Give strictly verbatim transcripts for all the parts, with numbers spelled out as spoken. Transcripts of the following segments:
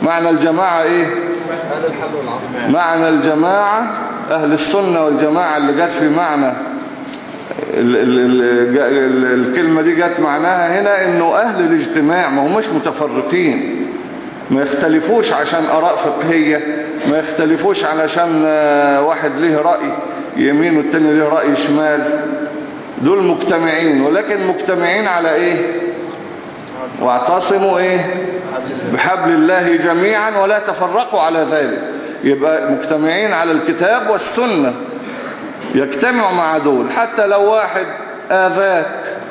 معنى الجماعة ايه؟ معنى الجماعة اهل السنة والجماعة اللي جت في معنى ال ال ال الكلمة دي جت معناها هنا انه اهل الاجتماع، ما همش متفرقين، ما يختلفوش عشان اراء فقهية، ما يختلفوش علشان واحد له رأي يمين والتاني له رأي شمال. دول مجتمعين، ولكن مجتمعين على ايه؟ واعتصموا ايه؟ بحبل الله جميعا ولا تفرقوا على ذلك. يبقى مجتمعين على الكتاب والسنة، يجتمعوا مع دول. حتى لو واحد آذاك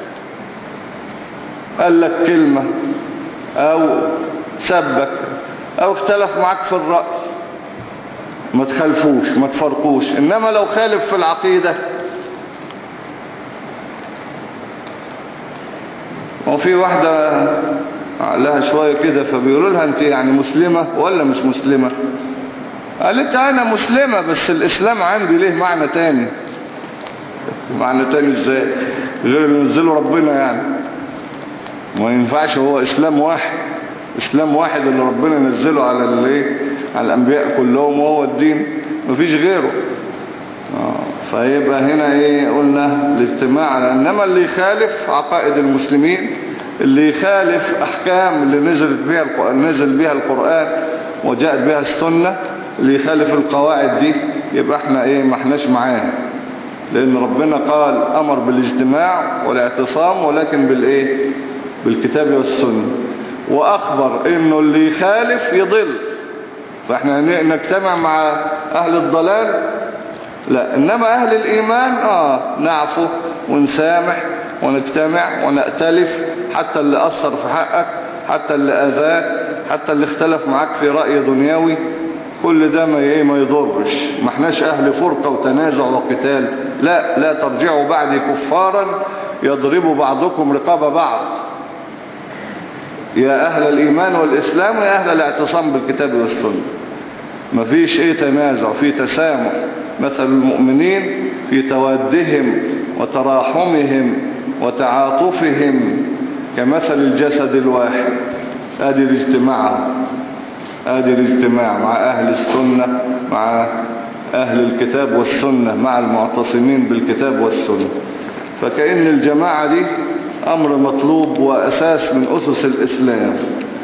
قال لك كلمة او سبك او اختلف معك في الرأي، ما تخالفوش ما تفرقوش. انما لو خالف في العقيدة، وفي واحدة لها شوية كده فبيقولوا لها انت يعني مسلمة ولا مش مسلمة؟ قالت انا مسلمة بس الاسلام عندي ليه معنى تاني. معنى تاني ازاي؟ غير اللي نزله ربنا يعني. ما ينفعش، هو اسلام واحد، اسلام واحد اللي ربنا نزله على الايه، على الانبياء كلهم، وهو الدين مفيش غيره. فيبقى هنا ايه؟ قلنا الاجتماع. انما اللي يخالف عقائد المسلمين، اللي يخالف احكام اللي نزلت بها القرآن، نزل بها القرآن وجاءت بها السنة، اللي يخالف القواعد دي يبقى احنا ايه؟ ما احناش معاه. لان ربنا قال امر بالاجتماع والاعتصام، ولكن بالايه؟ بالكتاب والسنة. واخبر انه اللي يخالف يضل. فاحنا نجتمع مع اهل الضلال؟ لا. انما اهل الايمان اه نعفو ونسامح ونجتمع ونأتلف، حتى اللي اثر في حقك، حتى اللي اذاك، حتى اللي اختلف معاك في رأي دنيوي، كل ده ما ايه؟ ما يضرش. ما احناش اهل فرقة وتنازع وقتال. لا لا ترجعوا بعدي كفارا يضرب بعضكم رقاب بعض. يا اهل الايمان والاسلام ويا اهل الاعتصام بالكتاب والسنة. ما فيش ايه تنازع، في تسامح. مثل المؤمنين في توادهم وتراحمهم وتعاطفهم كمثل الجسد الواحد. ادي الاجتماع، ادي الاجتماع مع اهل السنة، مع اهل الكتاب والسنة، مع المعتصمين بالكتاب والسنة. فكأن الجماعة دي امر مطلوب واساس من اسس الاسلام.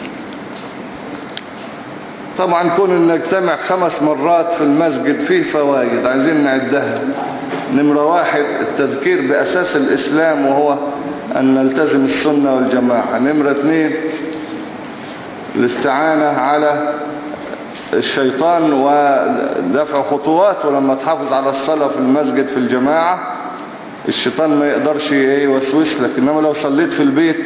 طبعا كون ان نجتمع خمس مرات في المسجد فيه فوائد عايزين نعدها. نمرة واحد التذكير بأساس الإسلام وهو أن نلتزم السنة والجماعة. نمرة اثنين الاستعانة على الشيطان ودفع خطواته. لما تحافظ على الصلاة في المسجد في الجماعة الشيطان ما يقدرش يوسوس لك. إنما لو صليت في البيت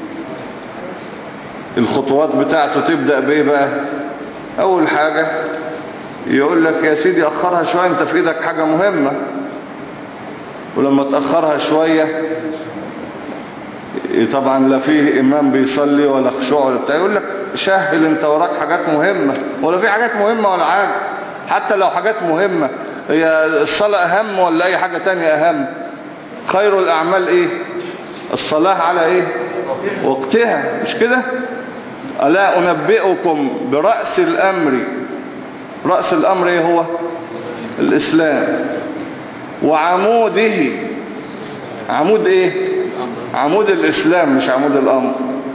الخطوات بتاعته تبدأ بإيه بقى؟ اول حاجة يقول لك يا سيدي اخرها شوية، انت في ايدك حاجة مهمة. ولما تأخرها شوية طبعا لا فيه امام بيصلي ولا خشوع ولا بتاع، يقول لك شهل انت وراك حاجات مهمة. ولا في حاجات مهمة ولا حاجة. حتى لو حاجات مهمة، هي الصلاة اهم ولا اي حاجة تانية اهم؟ خير الاعمال ايه؟ الصلاة على ايه؟ وقتها، مش كده؟ ألا أنبئكم برأس الأمر. رأس الأمر ايه هو؟ الإسلام. وعموده. عمود ايه؟ عمود الإسلام مش عمود الأمر.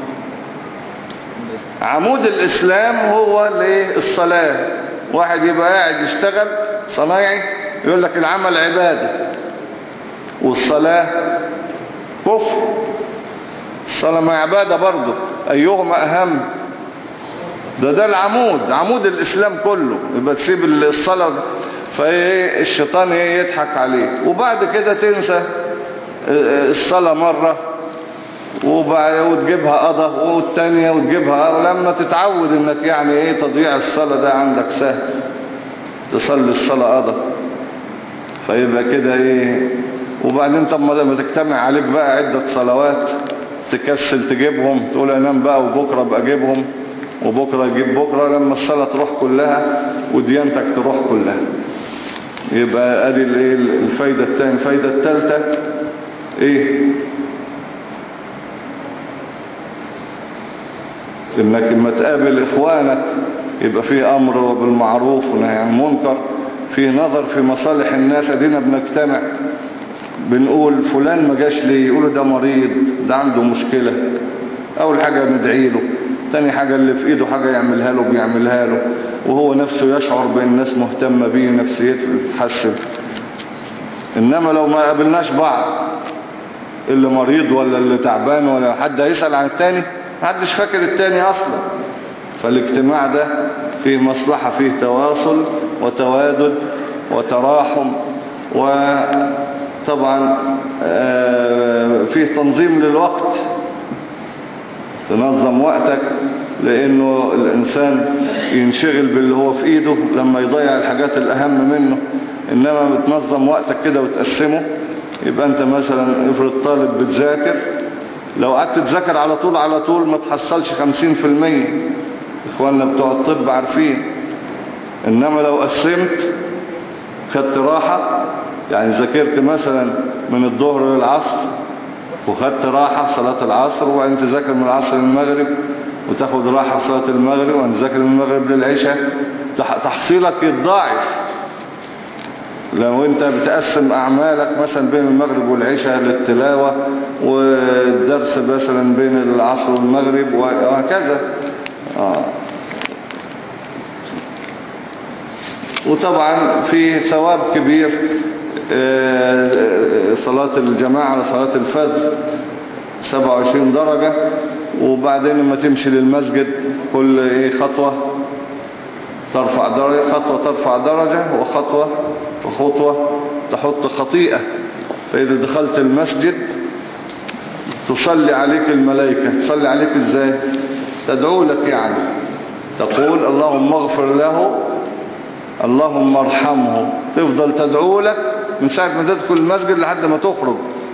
عمود الإسلام هو الايه؟ الصلاة. واحد يبقى قاعد يشتغل صنايعي يقول لك العمل عبادة والصلاة كفر. الصلاة ما عبادة برضه، أيهما أهم؟ ده ده العمود، عمود الإسلام كله. يبقى تسيب الصلاة فايه الشيطان ايه؟ يضحك عليك. وبعد كده تنسى الصلاة مرة وتجيبها قضى والتانية وتجيبها، ولما تتعود انك يعني ايه تضيع الصلاة ده عندك سهل تصلي الصلاة قضى. فيبقى كده ايه. وبعدين طب ما تجتمع عليك بقى عدة صلوات تكسل تجيبهم، تقول انام بقى وبكرة بقى اجيبهم، وبكرة يجيب بكرة، لما الصلاة تروح كلها وديانتك تروح كلها. يبقى ادي الفايدة الثانية. الفايدة الثالثة ايه؟ انك لما تقابل اخوانك يبقى فيه أمر بالمعروف ونهي عن المنكر، فيه نظر في مصالح الناس. ادينا بنجتمع بنقول فلان ما جاش ليه، يقولوا ده مريض، ده عنده مشكلة، أول حاجة ندعي له، تاني حاجة اللي في إيده حاجة يعملها له بيعملها له، وهو نفسه يشعر بأن الناس مهتمة بيه، نفسيته تتحسن. إنما لو ما قابلناش بعض، اللي مريض ولا اللي تعبان ولا حد هيسأل عن التاني، محدش فاكر التاني أصلا. فالاجتماع ده فيه مصلحة، فيه تواصل وتوادد وتراحم، وطبعا فيه تنظيم للوقت، تنظم وقتك، لأنه الإنسان ينشغل باللي هو في إيده لما يضيع الحاجات الأهم منه. إنما بتنظم وقتك كده وتقسمه، يبقى أنت مثلا افرض طالب بتذاكر، لو قعدت تذاكر على طول على طول ما تحصلش خمسين في المية، إخواننا بتوع الطب عارفين. إنما لو قسمت، خدت راحة، يعني ذاكرت مثلا من الظهر للعصر وخدت راحة في صلاة العصر، وبعدين تذاكر من العصر للمغرب وتاخد راحة في صلاة المغرب، وبعدين تذاكر من المغرب للعشاء، تحصيلك يتضاعف. لو انت بتقسم اعمالك مثلا بين المغرب والعشاء للتلاوة، والدرس مثلا بين العصر والمغرب، وهكذا. آه. وطبعا في ثواب كبير صلاة الجماعة صلاة الفجر سبعة وعشرين درجة. وبعدين لما تمشي للمسجد كل ايه خطوة ترفع درجة، خطوة ترفع درجة، وخطوة وخطوة تحط خطيئة. فإذا دخلت المسجد تصلي عليك الملائكة. تصلي عليك ازاي؟ تدعو لك، يعني تقول اللهم اغفر له، اللهم ارحمه، تفضل تدعو لك من ساعة ما تدخل المسجد لحد ما تخرج.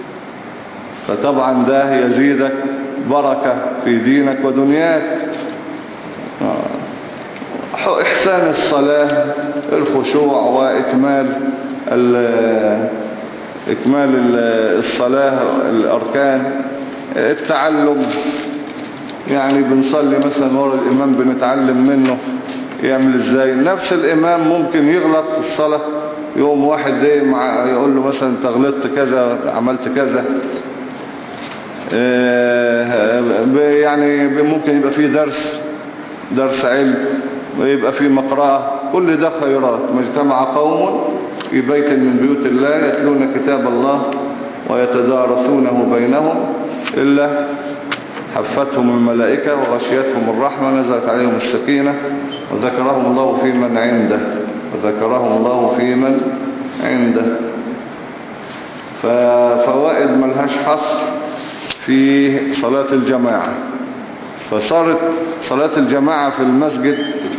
فطبعا ده يزيدك بركة في دينك ودنياك. إحسان الصلاة، الخشوع، وإكمال إكمال الصلاة، الأركان، التعلم. يعني بنصلي مثلا ورا الإمام بنتعلم منه يعمل إزاي. نفس الإمام ممكن يغلط في الصلاة، يوم واحد ايه مع يقول له مثلا انت غلطت كذا، عملت كذا. يعني ممكن يبقى فيه درس درس علم، ويبقى فيه مقرأة، كل ده خيرات. ما اجتمع قوم في بيت من بيوت الله يتلون كتاب الله ويتدارسونه بينهم إلا حفتهم الملائكة وغشيتهم الرحمة، نزلت عليهم السكينة وذكرهم الله في من عنده وذكرهم الله في من عنده. ففوائد ملهاش حصر في صلاة الجماعة. فصارت صلاة الجماعة في المسجد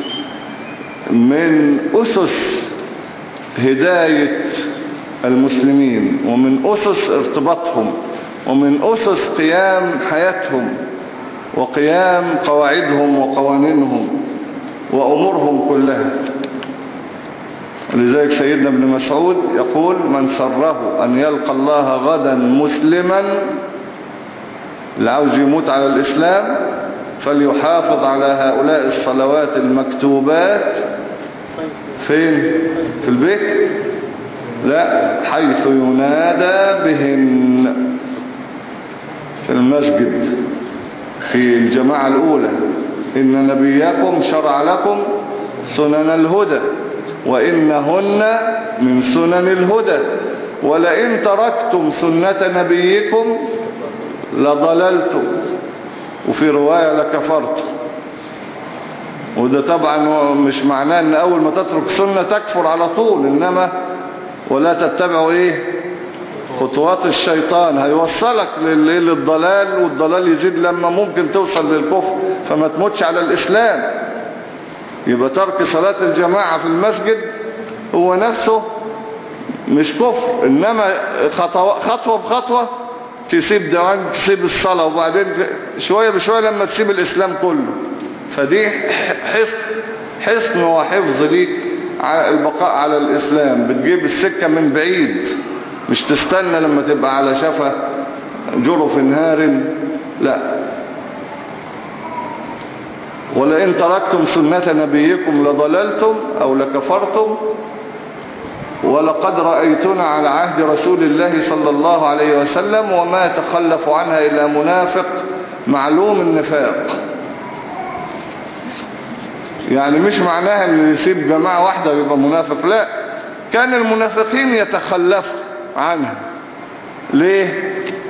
من أسس هداية المسلمين، ومن أسس ارتباطهم، ومن أسس قيام حياتهم وقيام قواعدهم وقوانينهم وأمورهم كلها. ولذلك سيدنا ابن مسعود يقول من سره أن يلقى الله غدا مسلما، اللي عاوز يموت على الإسلام فليحافظ على هؤلاء الصلوات المكتوبات. فين؟ في البيت؟ لا، حيث ينادى بهن، في المسجد، في الجماعة الأولى. إن نبيكم شرع لكم سنن الهدى وإنهن من سنن الهدى ولئن تركتم سنة نبيكم لضللتم، وفي رواية لكفرتم. وده طبعا مش معناه ان اول ما تترك سنة تكفر على طول، انما ولا تتبعوا ايه خطوات الشيطان، هيوصلك للضلال، والضلال يزيد لما ممكن توصل للكفر فما تموتش على الاسلام. يبقى ترك صلاة الجماعة في المسجد هو نفسه مش كفر، انما خطوة, خطوة بخطوة تسيب دوام، تسيب الصلاة، وبعدين شوية بشوية لما تسيب الاسلام كله. فدي حصن حصن وحفظ ليك البقاء على الاسلام. بتجيب السكة من بعيد، مش تستنى لما تبقى على شفا جرف نهار، لا. ولئن تركتم سنة نبيكم لضللتم أو لكفرتم ولقد رأيتنا على عهد رسول الله صلى الله عليه وسلم وما يتخلف عنها إلا منافق معلوم النفاق. يعني مش معناها ان يسيب جماعة واحدة ويبقى منافق، لا، كان المنافقين يتخلفوا عنها. ليه؟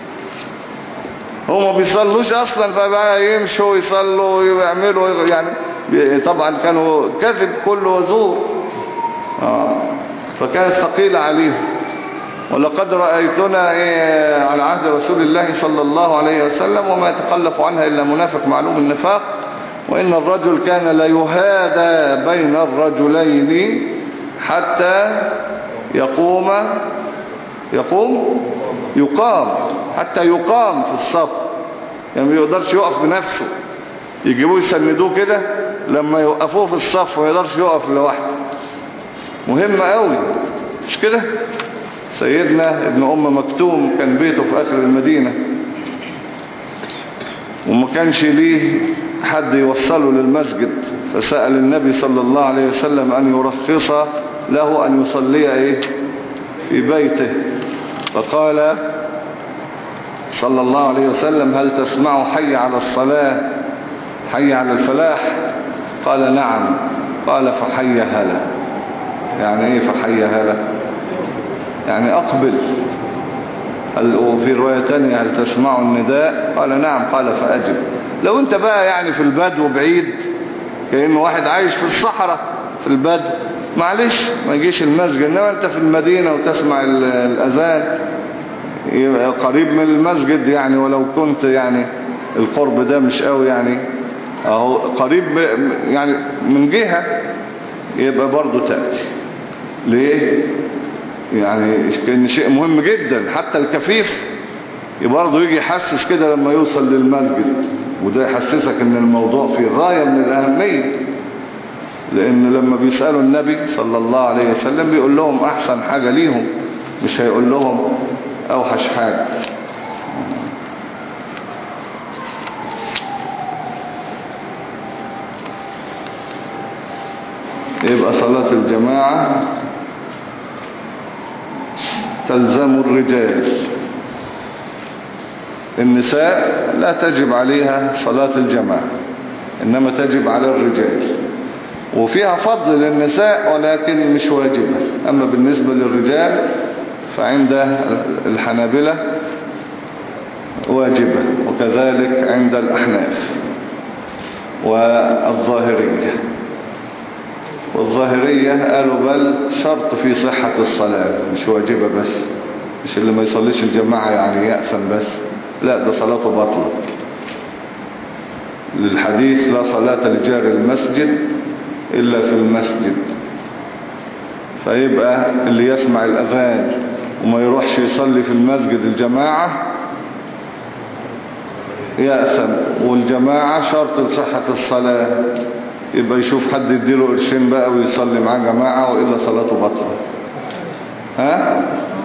هم ما بيصلوش اصلا، فبقى يمشوا ويصلوا ويعملوا يعني، طبعا كانوا كذب كله وزور، آه. فكانت ثقيلة عليهم. ولقد رأيتنا إيه على عهد رسول الله صلى الله عليه وسلم وما يتخلف عنها إلا منافق معلوم النفاق، وإن الرجل كان ليهادى بين الرجلين حتى يقوم يقوم يقام حتى يقام في الصف، يعني ما يقدرش يقف بنفسه، يجيبوه يسندوه كده لما يوقفوه في الصف ما يقدرش يقف لوحده. مهم قوي، مش كده؟ سيدنا ابن أم مكتوم كان بيته في آخر المدينة، وما كانش ليه حد يوصله للمسجد، فسأل النبي صلى الله عليه وسلم أن يرخص له أن يصلي إيه في بيته، فقال صلى الله عليه وسلم هل تسمع حي على الصلاة حي على الفلاح؟ قال نعم. قال فحي هلا. يعني ايه فحي هلا؟ يعني اقبل. وفي رواية تانية هل تسمع النداء؟ قال نعم. قال فأجب. لو انت بقى يعني في البدو بعيد، كأنه واحد عايش في الصحراء في البدو، معلش ما يجيش المسجد، انما انت في المدينة وتسمع الأذان قريب من المسجد يعني، ولو كنت يعني القرب ده مش قوي يعني اهو قريب يعني من جهة، يبقى برضو تأتي. ليه؟ يعني كان شيء مهم جدا، حتى الكفيف برضو يجي يحسس كده لما يوصل للمسجد، وده يحسسك ان الموضوع فيه غاية من الأهمية، لأن لما بيسألوا النبي صلى الله عليه وسلم بيقول لهم أحسن حاجة ليهم، مش هيقول لهم أوحش حاجة. يبقى صلاة الجماعة تلزم الرجال، النساء لا تجب عليها صلاة الجماعة، إنما تجب على الرجال، وفيها فضل للنساء ولكن مش واجبة. أما بالنسبة للرجال فعند الحنابلة واجبة، وكذلك عند الأحناف والظاهرية. والظاهرية قالوا بل شرط في صحة الصلاة، مش واجبة بس، مش اللي ما يصليش الجماعة يعني يأثم بس، لا ده صلاته باطلة، للحديث لا صلاة لجار المسجد إلا في المسجد. فيبقى اللي يسمع الأذان وما يروحش يصلي في المسجد الجماعة يأثم، والجماعة شرط لصحة الصلاة، يبقى يشوف حد يديله قرشين بقى ويصلي معاه جماعة، وإلا صلاته بطلة. ها؟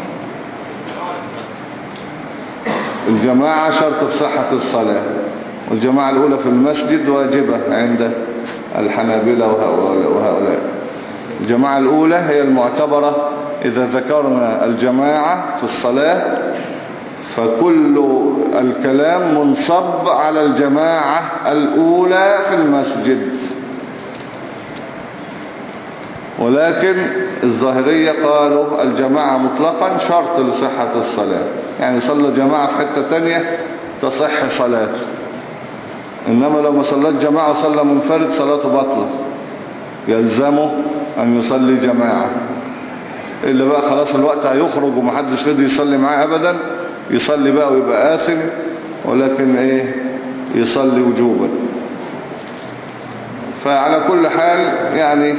الجماعة شرط في صحة الصلاة، والجماعة الأولى في المسجد واجبة عند الحنابلة وهؤلاء. الجماعة الأولى هي المعتبرة، إذا ذكرنا الجماعة في الصلاة فكل الكلام منصب على الجماعة الأولى في المسجد. ولكن الظاهرية قالوا الجماعة مطلقا شرط لصحة الصلاة، يعني صلى جماعة في حتة تانية تصح صلاته، إنما لو ما صلت جماعة وصلى منفرد صلاته بطلة، يلزمه أن يصلي جماعة. إلا بقى خلاص الوقت هيخرج ومحدش رضي يصلي معاه أبدا، يصلي بقى ويبقى آثم، ولكن إيه يصلي وجوبا. فعلى كل حال يعني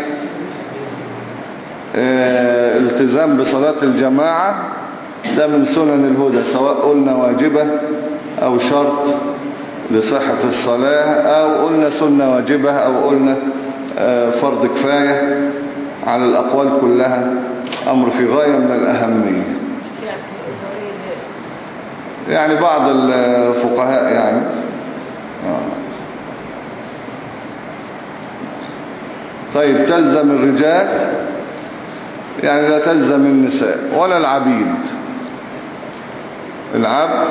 اه التزام بصلاة الجماعة ده من سنن الهدى، سواء قلنا واجبة أو شرط لصحة الصلاة، أو قلنا سنة واجبة، أو قلنا اه فرض كفاية. على الأقوال كلها أمر في غاية من الأهمية. يعني بعض الفقهاء يعني طيب تلزم الرجال يعني لا تلزم النساء ولا العبيد. العبد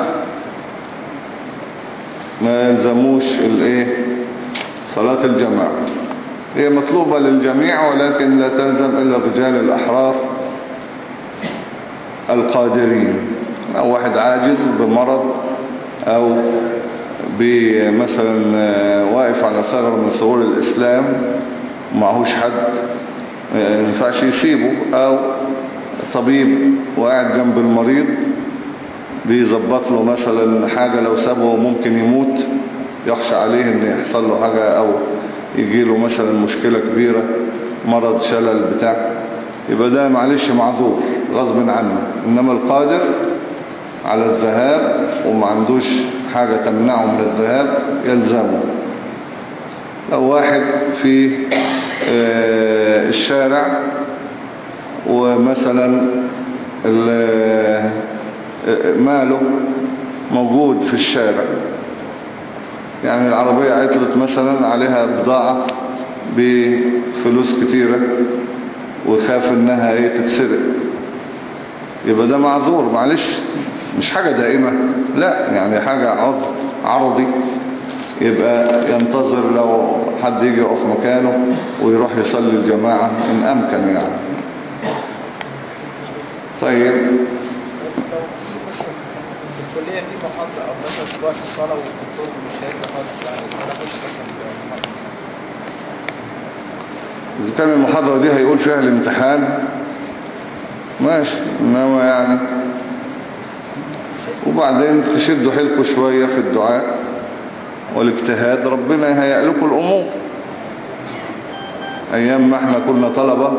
ما يلزموش الايه صلاة الجماعة، هي مطلوبة للجميع ولكن لا تلزم إلا الرجال الأحرار القادرين، أو واحد عاجز بمرض أو مثلا واقف على ثغر من ثغور الإسلام معهوش حد ما ينفعش يسيبه، أو طبيب وقاعد جنب المريض بيظبط له مثلا حاجة لو سابه ممكن يموت، يخشى عليه ان يحصل له حاجة او يجي له مثلا مشكلة كبيرة مرض شلل بتاع، يبقى ده معلش معذور غصب عنه. انما القادر على الذهاب وما عندوش حاجة تمنعه من الذهاب يلزمه. لو واحد في الشارع ومثلا ماله موجود في الشارع، يعني العربية عطلت مثلا عليها بضاعة بفلوس كتيرة وخاف انها ايه تتسرق، يبقى ده معذور معلش، مش حاجة دائمة لا، يعني حاجة عرض عرضي، يبقى ينتظر لو حد يجي يقف مكانه ويروح يصلي الجماعة ان امكن يعني. طيب الكلية دي محاضرة أو مثلا في وقت الصلاة والدكتور مش هيبقى خالص يعني أنا أخش مثلا إذا كان المحاضرة دي هيقول فيها الامتحان ماشي، إنما يعني وبعدين تشدوا حيلكم شوية في الدعاء والاجتهاد، ربنا يهيئ لكم الأمور. أيام ما احنا كنا طلبة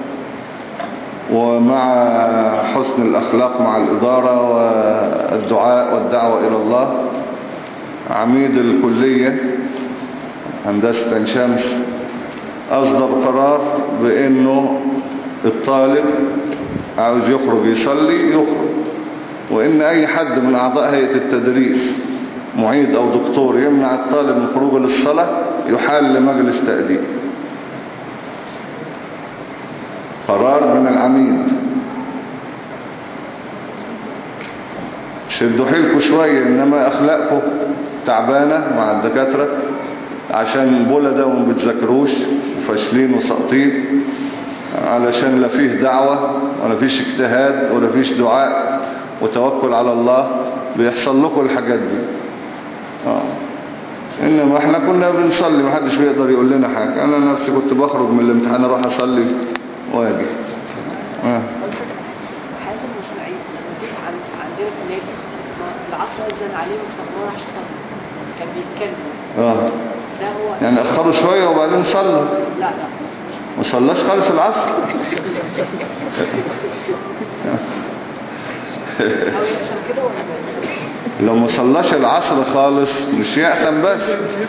ومع حسن الأخلاق مع الإدارة والدعاء والدعوة إلى الله، عميد الكلية هندسة عين شمس أصدر قرار بأنه الطالب عاوز يخرج يصلي يخرج، وإن أي حد من أعضاء هيئة التدريس معيد أو دكتور يمنع الطالب من خروجه للصلاة يحال لمجلس تأديب. قرار من العميد. شدوا حيلكم شوية، إنما أخلاقكم تعبانة مع الدكاترة عشان بولدة وما بتذاكروش وفاشلين وساقطين، علشان لا فيه دعوة ولا فيش اجتهاد ولا فيش دعاء وتوكل على الله بيحصل لكم الحاجات دي. آه. إنما احنا كنا بنصلي محدش بيقدر يقول لنا حاجة. أنا نفسي كنت بخرج من الامتحان أروح أصلي واجي. آه. حياة المصنعين لما جيت عندنا في النادي العصر أذن عليه وصلى راح صلى كان بيتكلم. اه ده هو يعني أخروا شوية وبعدين صلى. لا لا ما صلاش خالص العصر. أو يحصل كده ولا لو ما صلاش العصر خالص مش يأتم بس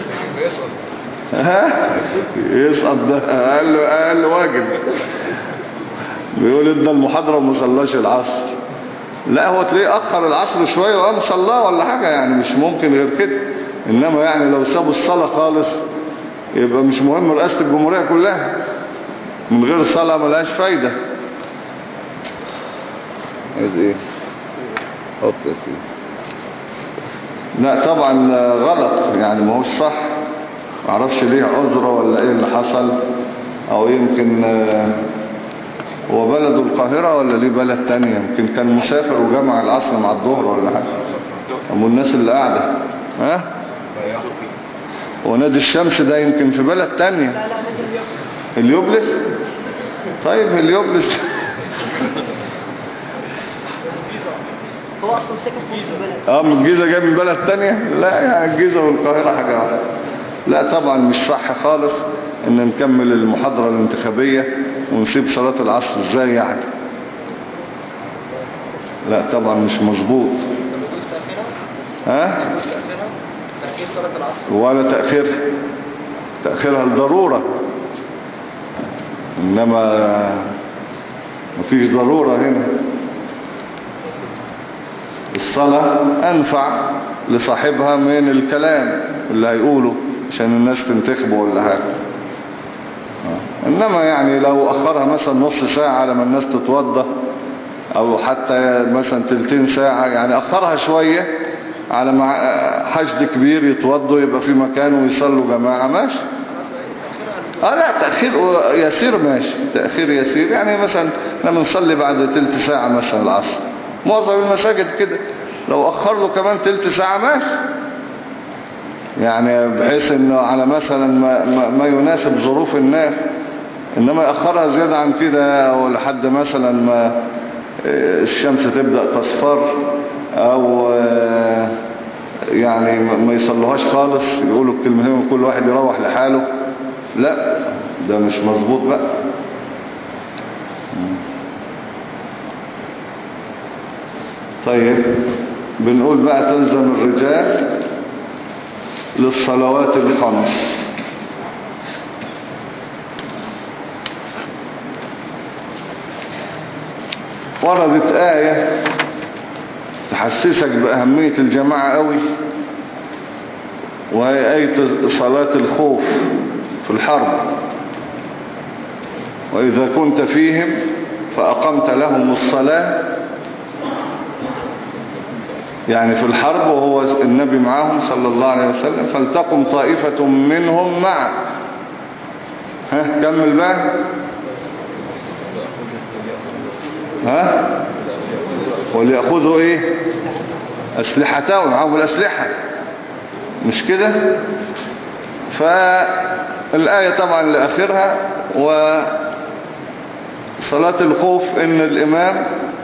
ها يسقط، ده اقل اقل واجب. بيقول ادى المحاضرة وما صلاش العصر، لا هو تلاقيه اخر العصر شوية وقام صلاه ولا حاجة، يعني مش ممكن غير كده. انما يعني لو سابوا الصلاة خالص يبقى مش مهم رئاسة الجمهورية كلها، من غير الصلاة ملهاش فايدة. عايز ايه حط يا سيدي. لا طبعا غلط، يعني ما هوش صح، معرفش ليه عذره ولا ايه اللي حصل، او يمكن هو بلده القاهرة ولا ليه بلد تانية، يمكن كان مسافر وجمع العصر مع الظهر ولا حاجة. أم الناس اللي قاعدة ها ونادي الشمس ده يمكن في بلد تانية. لا لا اليوبلس. طيب اليوبلس هو أصلا ساكن في نفس البلد. اه من الجيزة جاي من بلد تانية؟ لا يعني الجيزة والقاهرة حاجة واحدة. لا طبعا مش صح خالص ان نكمل المحاضرة الانتخابية ونسيب صلاة العصر ازاي يعني. لا طبعا مش مظبوط. ها تأخير صلاة العصر ولا تأخير تأخيرها الضرورة، انما مفيش ضرورة هنا. الصلاة أنفع لصاحبها من الكلام اللي هيقوله عشان الناس تنتخبه ولا حاجة. إنما يعني لو أخرها مثلا نص ساعة لما الناس تتوضى أو حتى مثلا تلتين ساعة، يعني أخرها شوية على مع حشد كبير يتوضوا يبقى في مكان ويصلوا جماعة، ماشي. اه لا تأخير يسير ماشي، تأخير يسير، يعني مثلا لما نصلي بعد تلت ساعة مثلا العصر، معظم المساجد كده، لو أخر له كمان تلت ساعة ماشي، يعني بحيث انه على مثلا ما, ما, ما يناسب ظروف الناس. انما يأخرها زيادة عن كده او لحد مثلا ما الشمس تبدأ تصفر او يعني ما يصلوهاش خالص، يقولوا الكلمتين وكل واحد يروح لحاله، لا ده مش مظبوط بقى. طيب بنقول بقى تلزم الرجال للصلوات الخمس. وردت آية تحسسك بأهمية الجماعة قوي، وهي آية صلاة الخوف في الحرب. وإذا كنت فيهم فأقمت لهم الصلاة، يعني في الحرب وهو النبي معهم صلى الله عليه وسلم، فلتقم طائفة منهم معه. ها كمل بقى. ها وليأخذوا ايه أسلحتهم، معهم الأسلحة، مش كده؟ فالآية طبعا لآخرها. وصلاة الخوف ان الإمام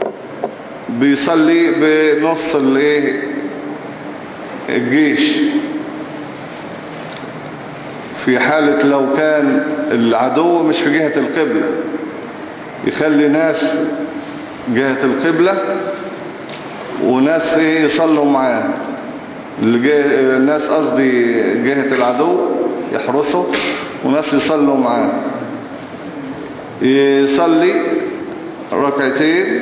بيصلي بنص الايه الجيش، في حالة لو كان العدو مش في جهة القبلة، يخلي ناس جهة القبلة وناس ايه يصلوا معاه، الناس قصدي جهة العدو يحرسوا وناس يصلوا معاه، يصلي ركعتين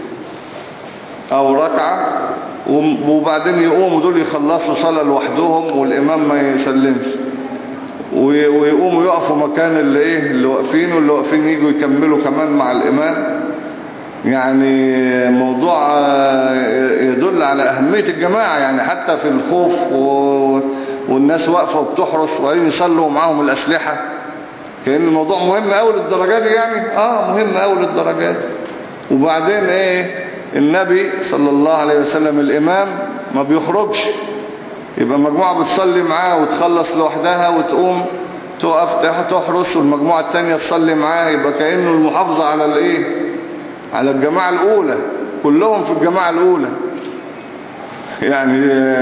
او ركعة وبعدين يقوموا دول يخلصوا صلاة لوحدهم والامام ما يسلمش، ويقوموا يقفوا مكان اللي ايه اللي واقفين، واللي واقفين يجوا يكملوا كمان مع الامام. يعني موضوع يدل على اهمية الجماعة، يعني حتى في الخوف والناس واقفة وبتحرس وبعدين يصلوا معاهم الاسلحة، كأن الموضوع مهم قوي للدرجات دي، يعني اه مهم قوي للدرجات. وبعدين ايه النبي صلى الله عليه وسلم الامام ما بيخرجش، يبقى مجموعة بتصلي معاه وتخلص لوحدها وتقوم تقف تحرس والمجموعة التانية تصلي معاه، يبقى كأنه المحافظة على الايه على الجماعة الاولى، كلهم في الجماعة الاولى. يعني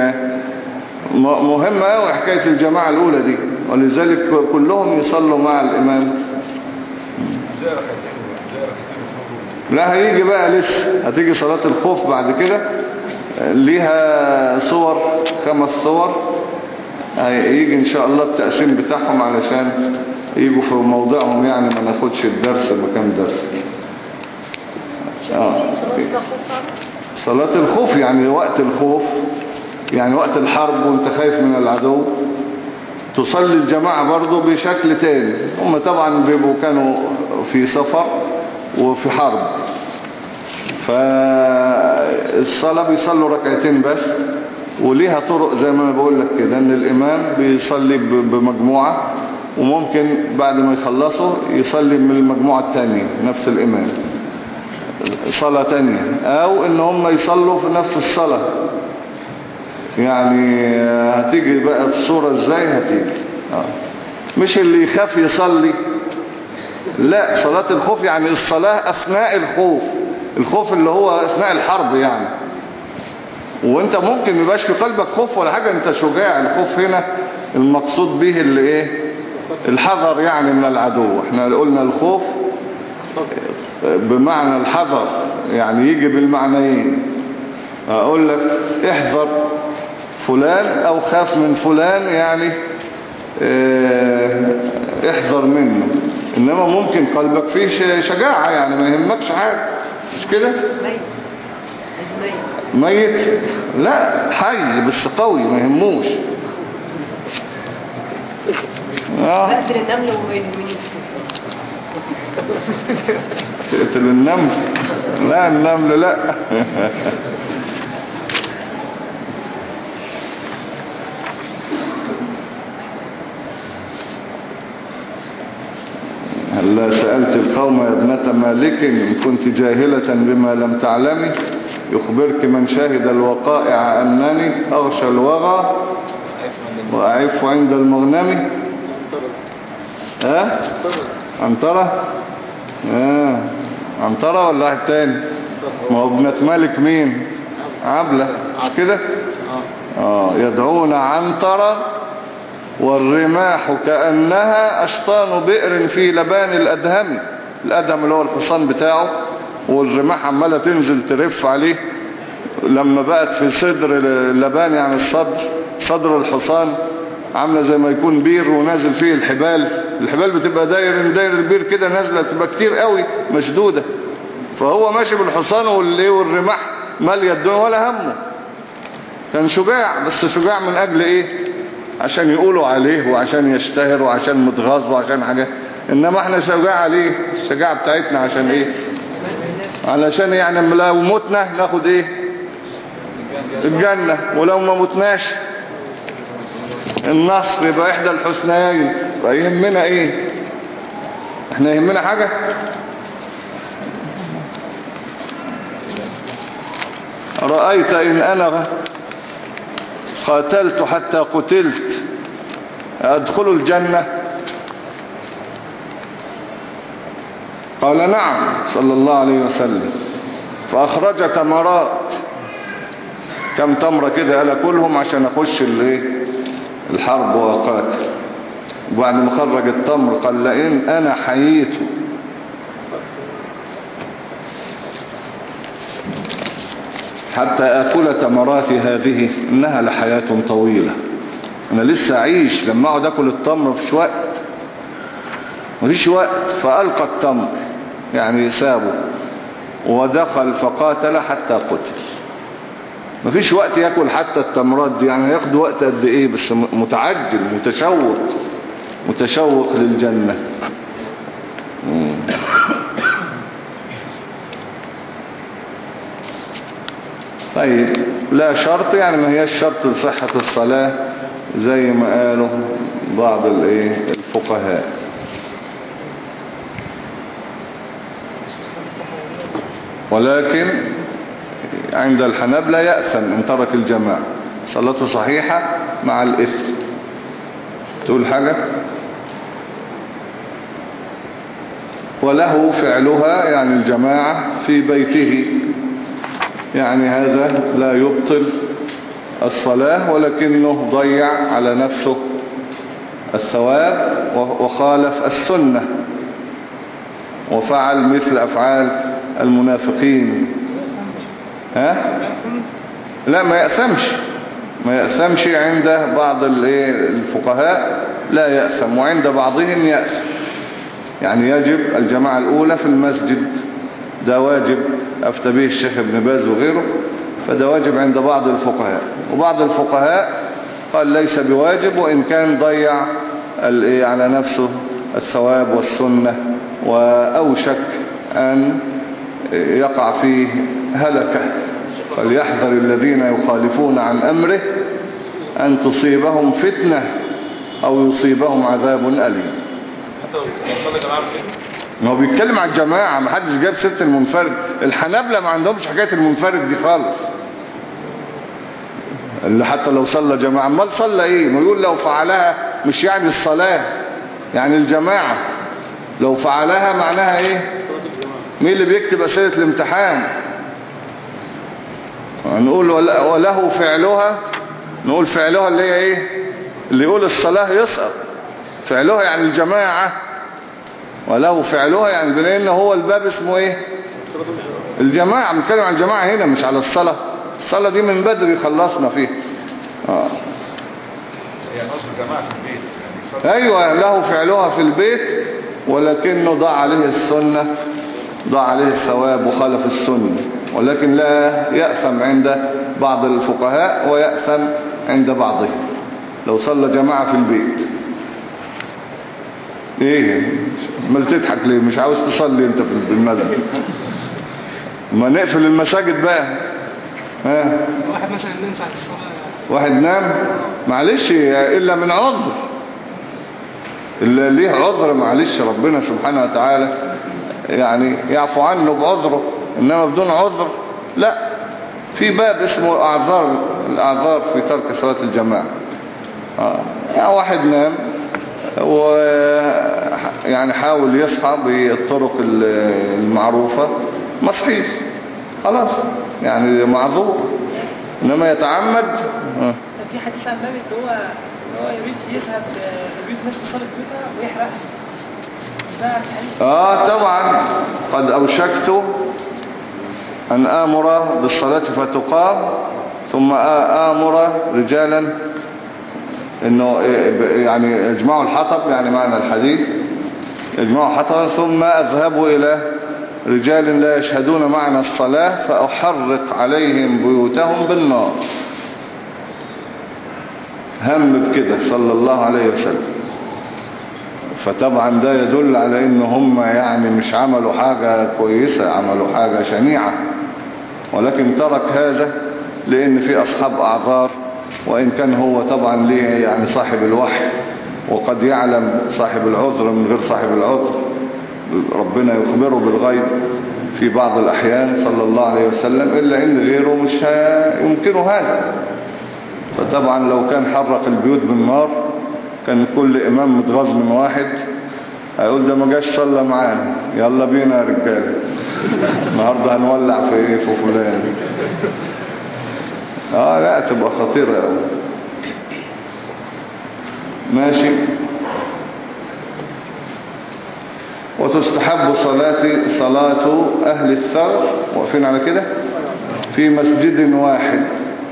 مهمة قوي حكاية الجماعة الاولى دي، ولذلك كلهم يصلوا مع الامام. لا هيجي بقى لسه، هتيجي صلاة الخوف بعد كده، ليها صور، خمس صور، هيجي ان شاء الله التقسيم بتاعهم علشان يجوا في موضعهم، يعني ما ناخدش الدرس مكان درس. آه. صلاة الخوف يعني وقت الخوف، يعني وقت الحرب وانت خايف من العدو، تصلي الجماعة برضو بشكل تاني. هم طبعا بيبقوا كانوا في سفر وفي حرب، فالصلاة بيصلوا ركعتين بس، وليها طرق زي ما انا بقول لك كده، ان الامام بيصلي بمجموعة، وممكن بعد ما يخلصوا يصلي من المجموعة التانية نفس الامام صلاة تانية، او ان هم يصلوا في نفس الصلاة. يعني هتيجي بقى في الصورة ازاي هتيجي. آه. مش اللي يخاف يصلي، لا، صلاة الخوف يعني الصلاة اثناء الخوف، الخوف اللي هو اثناء الحرب يعني. وانت ممكن ميبقاش في قلبك خوف ولا حاجة، انت شجاع. الخوف هنا المقصود به اللي ايه الحذر يعني من العدو. احنا قلنا الخوف بمعنى الحذر، يعني يجي بالمعنيين. اقول لك احذر فلان او خاف من فلان، يعني اه احذر منه. انما ممكن قلبك فيه شجاعة، يعني ما يهمكش حاجة، مش كده؟ ميت ميت لا، حي بس قوي ما يهموش. بقدر النمل وما يهمنيش. تقتل النمل؟ لا النمل لا. هلا سألت القوم يا ابنة مالك إن كنت جاهلة بما لم تعلمي يخبرك من شاهد الوقائع أنني أغشى الوغى وأعف عند المغنم. ها عنترة؟ اه عنترة ولا واحد تاني؟ ما هو ابنة مالك مين؟ عبلة كده. اه يدعون عنترة والرماح كأنها أشطان بئر في لبان الأدهم. الأدهم اللي هو الحصان بتاعه، والرماح عمالة تنزل ترف عليه لما بقت في صدر اللبان، يعني الصدر صدر الحصان عاملة زي ما يكون بير ونازل فيه الحبال. الحبال بتبقى داير داير البير كده نازلة، بتبقى كتير قوي مشدودة. فهو ماشي بالحصان والرماح مالية الدنيا ولا همه. كان شجاع، بس شجاع من أجل إيه؟ عشان يقولوا عليه وعشان يشتهر وعشان متغاظ وعشان حاجة. إنما احنا شجاع عليه، الشجاعة بتاعتنا عشان إيه؟ علشان يعني لو متنا ناخد إيه؟ الجنة، ولو ما متناش النصر، يبقى إحدى الحسنيين. فيهمنا إيه؟ احنا يهمنا حاجة؟ رأيت إن أنا قاتلت حتى قتلت أدخل الجنة؟ قال نعم صلى الله عليه وسلم. فأخرج تمرات، كم تمرة كده، قال كلهم عشان أخش الحرب وأقاتل. وبعد ما خرج التمر قال لئن أنا حييت حتى أكل تمراتي هذه إنها لحياة طويلة. أنا لسه أعيش لما أقعد أكل التمر مفيش وقت، مفيش وقت. فألقى التمر، يعني سابه ودخل فقاتل حتى قتل. مفيش وقت يأكل حتى التمرات دي، يعني ياخد وقت قد إيه، بس متعجل متشوق متشوق للجنة. مم. طيب لا شرط، يعني ما هي الشرط لصحة الصلاة زي ما قالوا بعض الفقهاء. ولكن عند الحنابلة يأثم إن ترك الجماعة، صلاته صحيحة مع الإثم. تقول حاجة؟ وله فعلها، يعني الجماعة في بيته، يعني هذا لا يبطل الصلاة، ولكنه ضيع على نفسه الثواب وخالف السنة وفعل مثل أفعال المنافقين. ها؟ لا ما يأثمش، ما يأثمش عند بعض الفقهاء لا يأثم، وعند بعضهم يأثم. يعني يجب الجماعة الأولى في المسجد، ده واجب أفتى به الشيخ ابن باز وغيره، فده واجب عند بعض الفقهاء. وبعض الفقهاء قال ليس بواجب، وإن كان ضيع على نفسه الثواب والسنة وأوشك أن يقع فيه هلكة. فليحذر الذين يخالفون عن أمره أن تصيبهم فتنة أو يصيبهم عذاب أليم. ما هو بيتكلم عن الجماعة، ما حدش جاب ست المنفرد. الحنابلة ما عندهمش حكاية المنفرد دي خالص، اللي حتى لو صلى جماعة امال صلى ايه؟ ما يقول لو فعلها، مش يعني الصلاة، يعني الجماعة لو فعلها معناها ايه؟ مين اللي بيكتب أسئلة الامتحان؟ نقول وله فعلها، نقول فعلها اللي هي ايه؟ اللي يقول الصلاة يسقط. فعلها يعني الجماعة، وله فعلها يعني بنقول هو الباب اسمه ايه؟ الجماعة. بنتكلم عن الجماعة هنا مش على الصلاة. الصلاة دي من بدري خلصنا فيه. آه. هي نص الجماعة في البيت يعني. ايوه له فعلها في البيت، ولكنه ضاع عليه السنة، ضاع عليه الثواب وخالف السنة. ولكن لا يأثم عند بعض الفقهاء ويأثم عند بعضهم لو صلى جماعة في البيت. ايه ما تضحك ليه؟ مش عاوز تصلي انت في المسجد؟ ما نقفل المساجد بقى. ها واحد مثلا نام ساعة الصلاة، واحد نام معلش الا من عذر، اللي ليه عذر معلش ربنا سبحانه وتعالى يعني يعفو عنه بعذره، انما بدون عذر لا. في باب اسمه اعذار، الاعذار في ترك صلاة الجماعة. آه. يعني واحد نام و يعني حاول يصحى بالطرق المعروفة، ما صحيش خلاص يعني معذور، انما يتعمد. آه. في حديث عن النبي اللي هو اللي هو يريد يذهب يريد ناس تصلي بيوتها ويحرقها. ده حديث. اه طبعا قد اوشكت ان امر بالصلاة فتقام ثم امر رجالا انه يعني يجمعوا الحطب، يعني معنى الحديث يجمعوا حطبا ثم اذهبوا الى رجال لا يشهدون معنا الصلاة فاحرق عليهم بيوتهم بالنار. هم بكده صلى الله عليه وسلم. فطبعا ده يدل على ان هم يعني مش عملوا حاجة كويسة، عملوا حاجة شنيعة، ولكن ترك هذا لان في اصحاب اعذار، وان كان هو طبعا ليه يعني صاحب الوحي، وقد يعلم صاحب العذر من غير صاحب العذر، ربنا يخبره بالغيب في بعض الاحيان صلى الله عليه وسلم، الا ان غيره مش يمكنه هذا. فطبعا لو كان حرق البيوت بالنار كان كل امام متغاظ من واحد هيقول ده ما جاش صلى معانا، يلا بينا يا رجاله النهارده هنولع في ايه في فلان. اه لا تبقى خطيرة قوي. ماشي. وتستحب صلاة صلاة اهل الثغر، واقفين على كده، في مسجد واحد.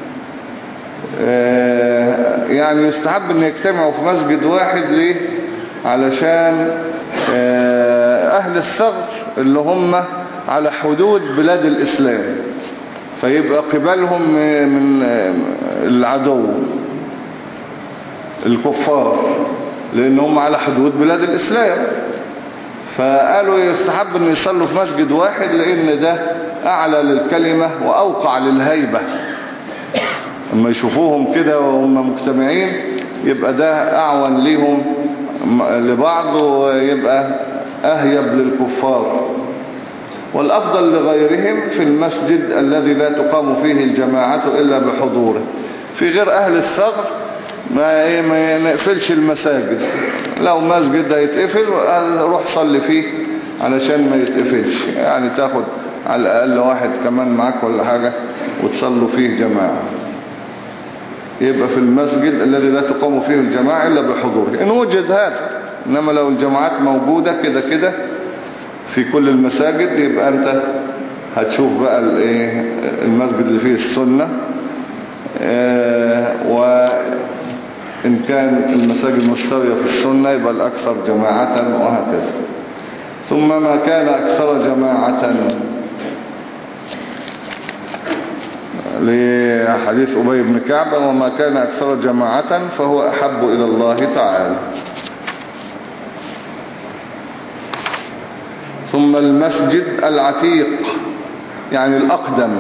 آه يعني يستحب ان يجتمعوا في مسجد واحد. ليه؟ علشان آه اهل الثغر اللي هم على حدود بلاد الاسلام، فيبقى قبالهم من العدو الكفار، لأنهم على حدود بلاد الإسلام. فقالوا يستحب أن يصلوا في مسجد واحد، لأن ده أعلى للكلمة وأوقع للهيبة. لما يشوفوهم كده وهم مجتمعين يبقى ده أعون ليهم لبعض، ويبقى أهيب للكفار. والأفضل لغيرهم في المسجد الذي لا تقام فيه الجماعة إلا بحضوره. في غير أهل الثغر ما ما نقفلش المساجد، لو مسجد هيتقفل روح صلي فيه علشان ما يتقفلش، يعني تاخد على الأقل واحد كمان معاك ولا حاجة وتصلوا فيه جماعة. يبقى في المسجد الذي لا تقام فيه الجماعة إلا بحضوره إن وجد هذا. إنما لو الجماعات موجودة كده كده في كل المساجد يبقى أنت هتشوف بقى المسجد اللي فيه السنة، وإن كان المساجد مستوية في السنة يبقى الأكثر جماعة، وهكذا. ثم ما كان أكثر جماعة، لحديث أبي بن كعب: وما كان أكثر جماعة فهو أحب إلى الله تعالى. ثم المسجد العتيق، يعني الأقدم،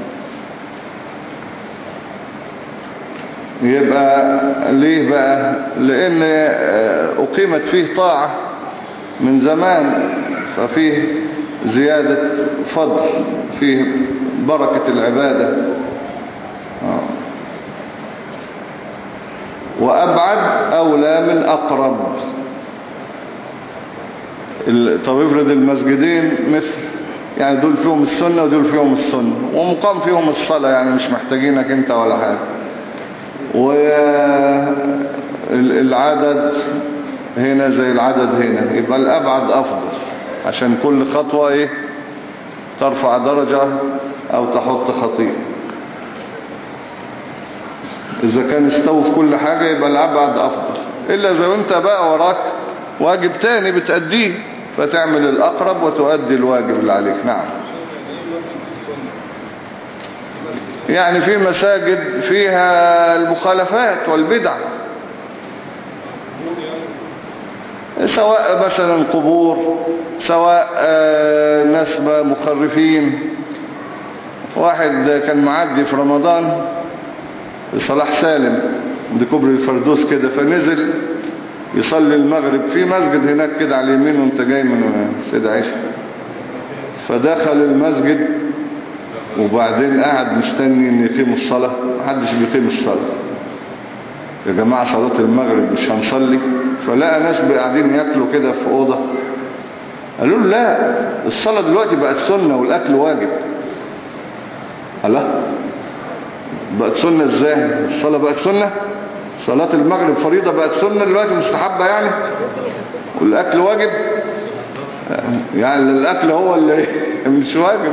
يبقى ليه بقى؟ لأن أقيمت فيه طاعة من زمان، ففيه زيادة فضل، فيه بركة العبادة. وأبعد أولى من أقرب. طب افرض المسجدين مثل يعني دول فيهم السنة ودول فيهم السنة، ومقام فيهم الصلاة، يعني مش محتاجينك انت ولا حاجة، والعدد هنا زي العدد هنا، يبقى الأبعد أفضل، عشان كل خطوة ايه ترفع درجة أو تحط خطيئة. إذا كان استوى في كل حاجة يبقى الأبعد أفضل، إلا إذا انت بقى وراك واجب تاني بتأديه فتعمل الأقرب وتؤدي الواجب اللي عليك. نعم. يعني في مساجد فيها المخالفات والبدع، سواء مثلا قبور، سواء آه ناس مخرفين. واحد كان معدي في رمضان صلاح سالم دي كوبري الفردوس كده، فنزل يصلي المغرب في مسجد هناك كده على اليمين وانت جاي من سيد عيشة، فدخل المسجد وبعدين قاعد مستني ان يقيموا الصلاة، محدش بيقيم الصلاة. يا جماعة صلاة المغرب مش هنصلي؟ فلقى ناس قاعدين ياكلوا كده في أوضة، قالوا له لا الصلاة دلوقتي بقت سنة والأكل واجب. الله، بقت سنة ازاي؟ الصلاة بقت سنة؟ صلاة المغرب فريضة بقت سنة دلوقتي مستحبة يعني، والأكل واجب؟ يعني الأكل هو اللي مش واجب.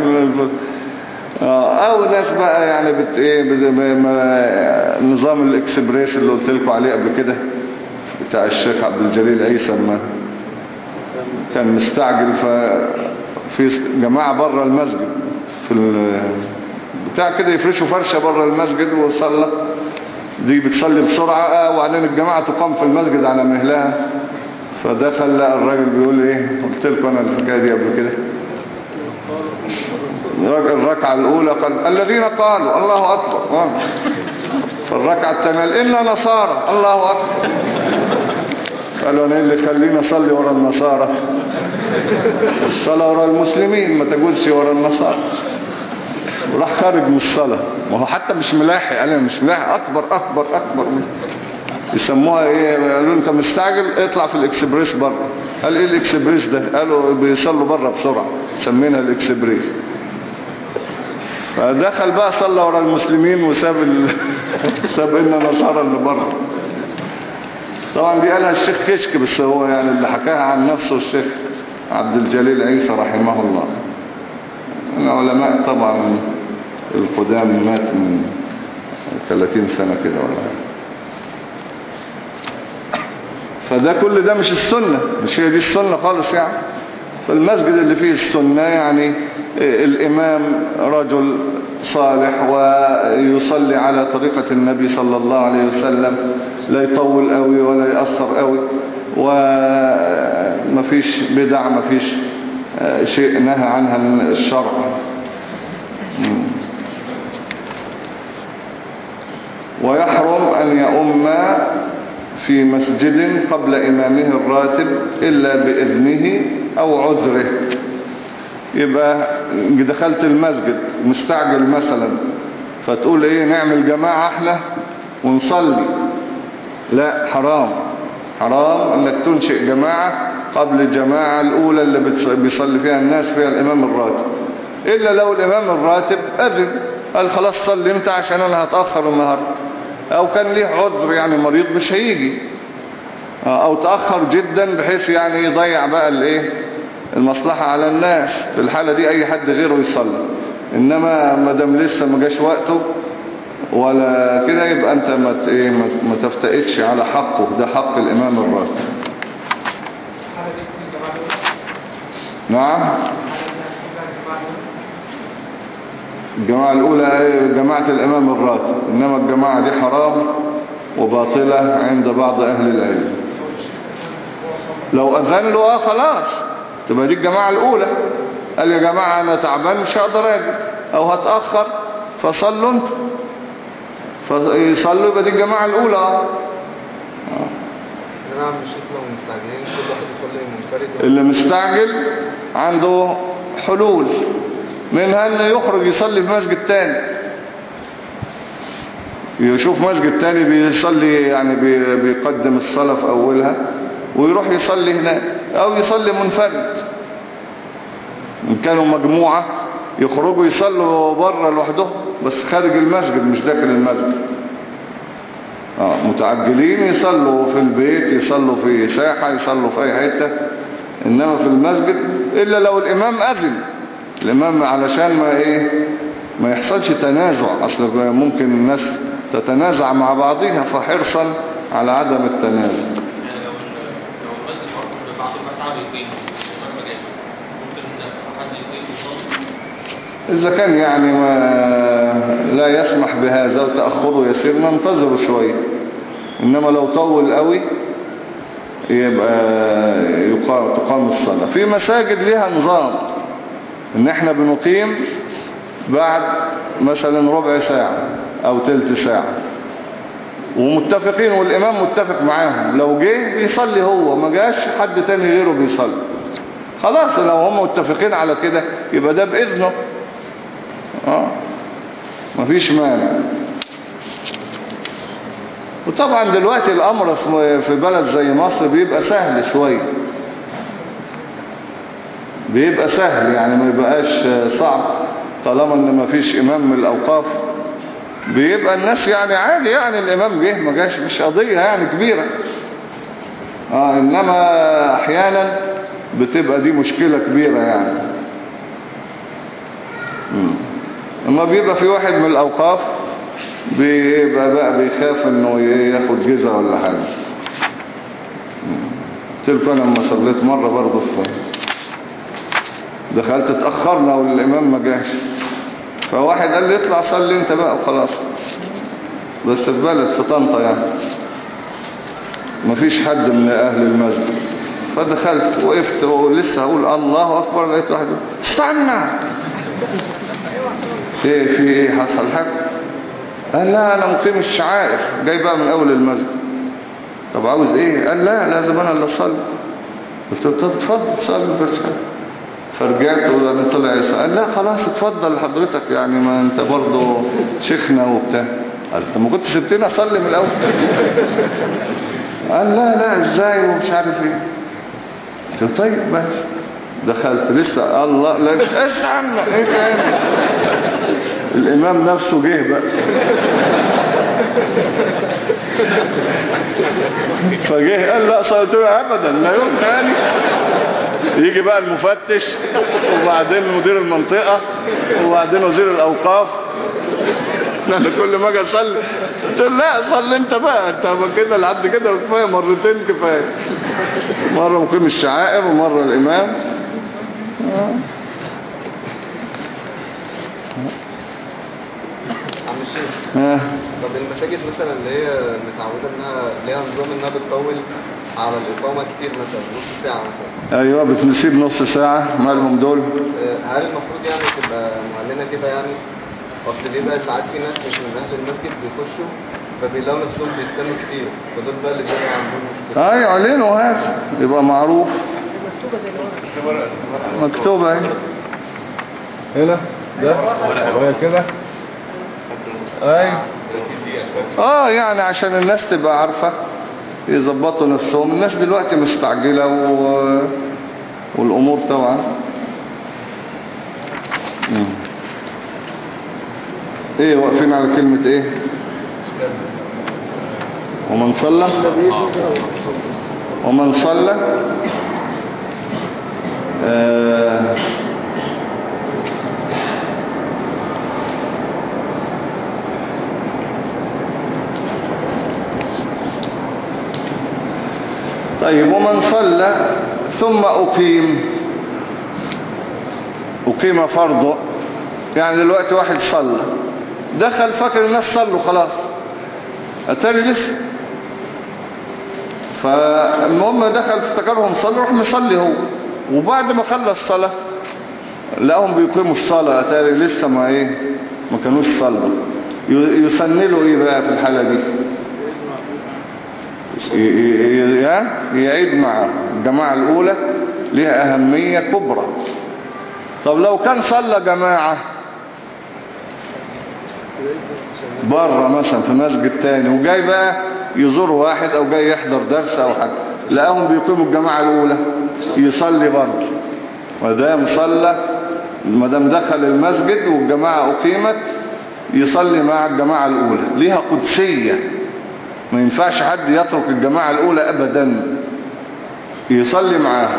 او ناس بقى يعني بت ايه نظام الاكسبريس اللي قلت لكم عليه قبل كده بتاع الشيخ عبد الجليل عيسى، ما كان مستعجل ففي جماعة بره المسجد في بتاع كده يفرشوا فرشة بره المسجد وصلى، دي بتصلي بسرعة وبعدين الجماعة تقام في المسجد على مهلها. فدخل لقى الراجل بيقول ايه، قلت لكم انا الحكاية دي قبل كده، الركعة الأولى قال الذين قالوا الله أكبر، فالركعة الثانية إنا نصارى الله أكبر. قالوا أنا اللي خلينا أصلي ورا النصارى، الصلاة ورا المسلمين ما تقولش ورا النصارى. وراح خارج من الصلاة، وهو حتى مش ملاحق، قال أنا مش ملاحق، أكبر أكبر أكبر. يسموها إيه، قالوا أنت مستعجل اطلع في الإكسبريس بره. قال إيه الإكسبريس ده؟ قالوا بيصلوا بره بسرعة، سمينا الإكسبريس. فدخل بقى صلى ورا المسلمين وساب ال... ساب إن نصارى اللي بره. طبعا دي قالها الشيخ كشك، بس هو يعني اللي حكاها عن نفسه الشيخ عبد الجليل عيسى رحمه الله. العلماء طبعا القدام مات من ثلاثين سنة كده ولا حاجة. فده كل ده مش السنة، مش هي دي السنة خالص يعني. فالمسجد اللي فيه السنة يعني الإمام رجل صالح ويصلي على طريقة النبي صلى الله عليه وسلم، لا يطول قوي ولا يأثر قوي، ومفيش بدع، مفيش شيء نهى عنها الشرع. ويحرم أن يؤم في مسجد قبل إمامه الراتب إلا بإذنه أو عذره. يبقى دخلت المسجد مستعجل مثلا، فتقول إيه نعمل جماعة احنا ونصلي، لا، حرام حرام انك تنشئ جماعة قبل الجماعة الأولى اللي بيصلي فيها الناس فيها الإمام الراتب، إلا لو الإمام الراتب أذن قال خلاص صلي انت عشان أنا هتأخر النهاردة، او كان ليه عذر يعني مريض مش هيجي، او تأخر جدا بحيث يعني يضيع بقى الايه المصلحة على الناس. في الحالة دي اي حد غيره يصلي، انما ما دام لسه ما جاش وقته ولا كده يبقى انت ما ايه ما تفتئتش على حقه، ده حق الامام الراتب. نعم، الجماعة الأولى جماعة الإمام الراتب، إنما الجماعة دي حرام وباطلة عند بعض أهل العلم. لو أذن له آه خلاص تبقى دي الجماعة الأولى، قال يا جماعة أنا تعبان مش هقدر أجي أو هتأخر فصلوا انتوا، فيصلوا يبقى دي الجماعة الأولى. آه. نعم مش لو مستعجلين كل واحد يصلي منفرد، اللي مستعجل عنده حلول، منها انه يخرج يصلي في مسجد تاني، يشوف مسجد تاني بيصلي يعني بيقدم الصلاة في اولها ويروح يصلي هناك، او يصلي منفرد. ان كانوا مجموعة يخرجوا يصلوا بره لوحدهم بس خارج المسجد مش داخل المسجد. آه متعجلين يصلوا في البيت، يصلوا في ساحة، يصلوا في اي حتة، انما في المسجد الا لو الامام اذن. الامام علشان ما ايه ما يحصلش تنازع، اصل ممكن الناس تتنازع مع بعضها، فحرصا على عدم التنازع. إذا كان يعني ما لا يسمح بهذا وتأخره يسير ننتظره شوية، إنما لو طول قوي يبقى يقام تقام الصلاة. في مساجد ليها نظام ان احنا بنقيم بعد مثلا ربع ساعة او تلت ساعة ومتفقين والامام متفق معاهم، لو جه بيصلي هو، ما جاش حد تاني غيره بيصلي، خلاص لو هم متفقين على كده يبقى ده بإذنه. اه مفيش مانع. وطبعا دلوقتي الامر في بلد زي مصر بيبقى سهل شوية، بيبقى سهل يعني ما يبقاش صعب طالما ان مفيش امام من الاوقاف، بيبقى الناس يعني عادي، يعني الامام جه ما جاش مش قضية يعني كبيرة. اه انما احيانا بتبقى دي مشكلة كبيرة يعني. مم. اما بيبقى في واحد من الاوقاف بيبقى بقى بيخاف انه ياخد جزء ولا حاجة. قلت لكم انا لما صليت مرة برضه في دخلت اتأخرنا والامام ما جاش، فواحد قال لي اطلع صلي انت بقى وخلاص، بس في بلد في طنطا يعني مفيش حد من اهل المسجد، فدخلت وقفت ولسه هقول الله اكبر لقيت واحد استنى ايه في ايه حصل حاجة؟ قال لا انا مقيم الشعائر جاي بقى من اول المسجد. طب عاوز ايه؟ قال لا لازم انا اللي اصلي. قلت له طب اتفضل صلي بس. فرجعت وانا طلع يسأل، قال لا خلاص اتفضل حضرتك يعني ما انت برضو شيخنا وبتاع. قال انت ما كنت سبتني اصلي من الاول؟ قال لا لا ازاي ومش عارف ايه. قلت له طيب ماشي. دخلت لسه الله لا استنى ايه تاني؟ الامام نفسه جه بقى فجه قال لا صليت له ابدا لا يوم تاني. يجي بقى المفتش وبعدين مدير المنطقة وبعدين وزير الاوقاف. انا كل ما اجي اصلي قلت له لا صلي انت بقى، انت كده لحد كده كفايه مرتين كفايه، مره مقيم الشعائر ومره الامام. عم الشيخ، طب المساجد مثلا اللي هي متعوده انها ليها نظام انها بتطول على الاقامه كتير مثلا نص ساعه مثلا، ايوه بتنسيب نص ساعه، مالهم دول؟ هل المفروض يعني تبقى معلنه كده يعني؟ اصل بيبقى ساعات في ناس مش من اهل المسجد بيخشوا فبيلاقوا نفسهم بيستنوا كتير، فدول بقى اللي بيبقى عندهم مشكله. ايوه اعلنوا هذا يبقى معروف. مكتوبه اهي هنا ده وهي كده. ايوه اه يعني عشان الناس تبقى عارفه يظبطوا نفسهم. الناس دلوقتي مستعجله و... والامور طبعا. مم. ايه واقفين على كلمة ايه؟ ومن صلى ومن صلى آه طيب ومن صلى ثم أقيم أقيم فرضه، يعني دلوقتي واحد صلى دخل فاكر الناس صلوا خلاص أتاري لسه، فالمهم دخل افتكرهم صلوا روح مصلي هو، وبعد ما خلص صلاة لقاهم بيقيموا الصلاة أتاري لسه ما ايه ما كانوش صلوا. يسنلوا ايه بقى في الحالة دي؟ يعيد مع الجماعة الأولى لها أهمية كبرى. طب لو كان صلى جماعة بره مثلا في مسجد تاني وجاي بقى يزور واحد أو جاي يحضر درس أو حاجة لقاهم بيقيموا الجماعة الأولى يصلي برضه، مادام صلى مادام دخل المسجد والجماعة أقيمت يصلي مع الجماعة الأولى. ليها قدسية، ما ينفعش حد يترك الجماعة الأولى أبدا، يصلي معاها.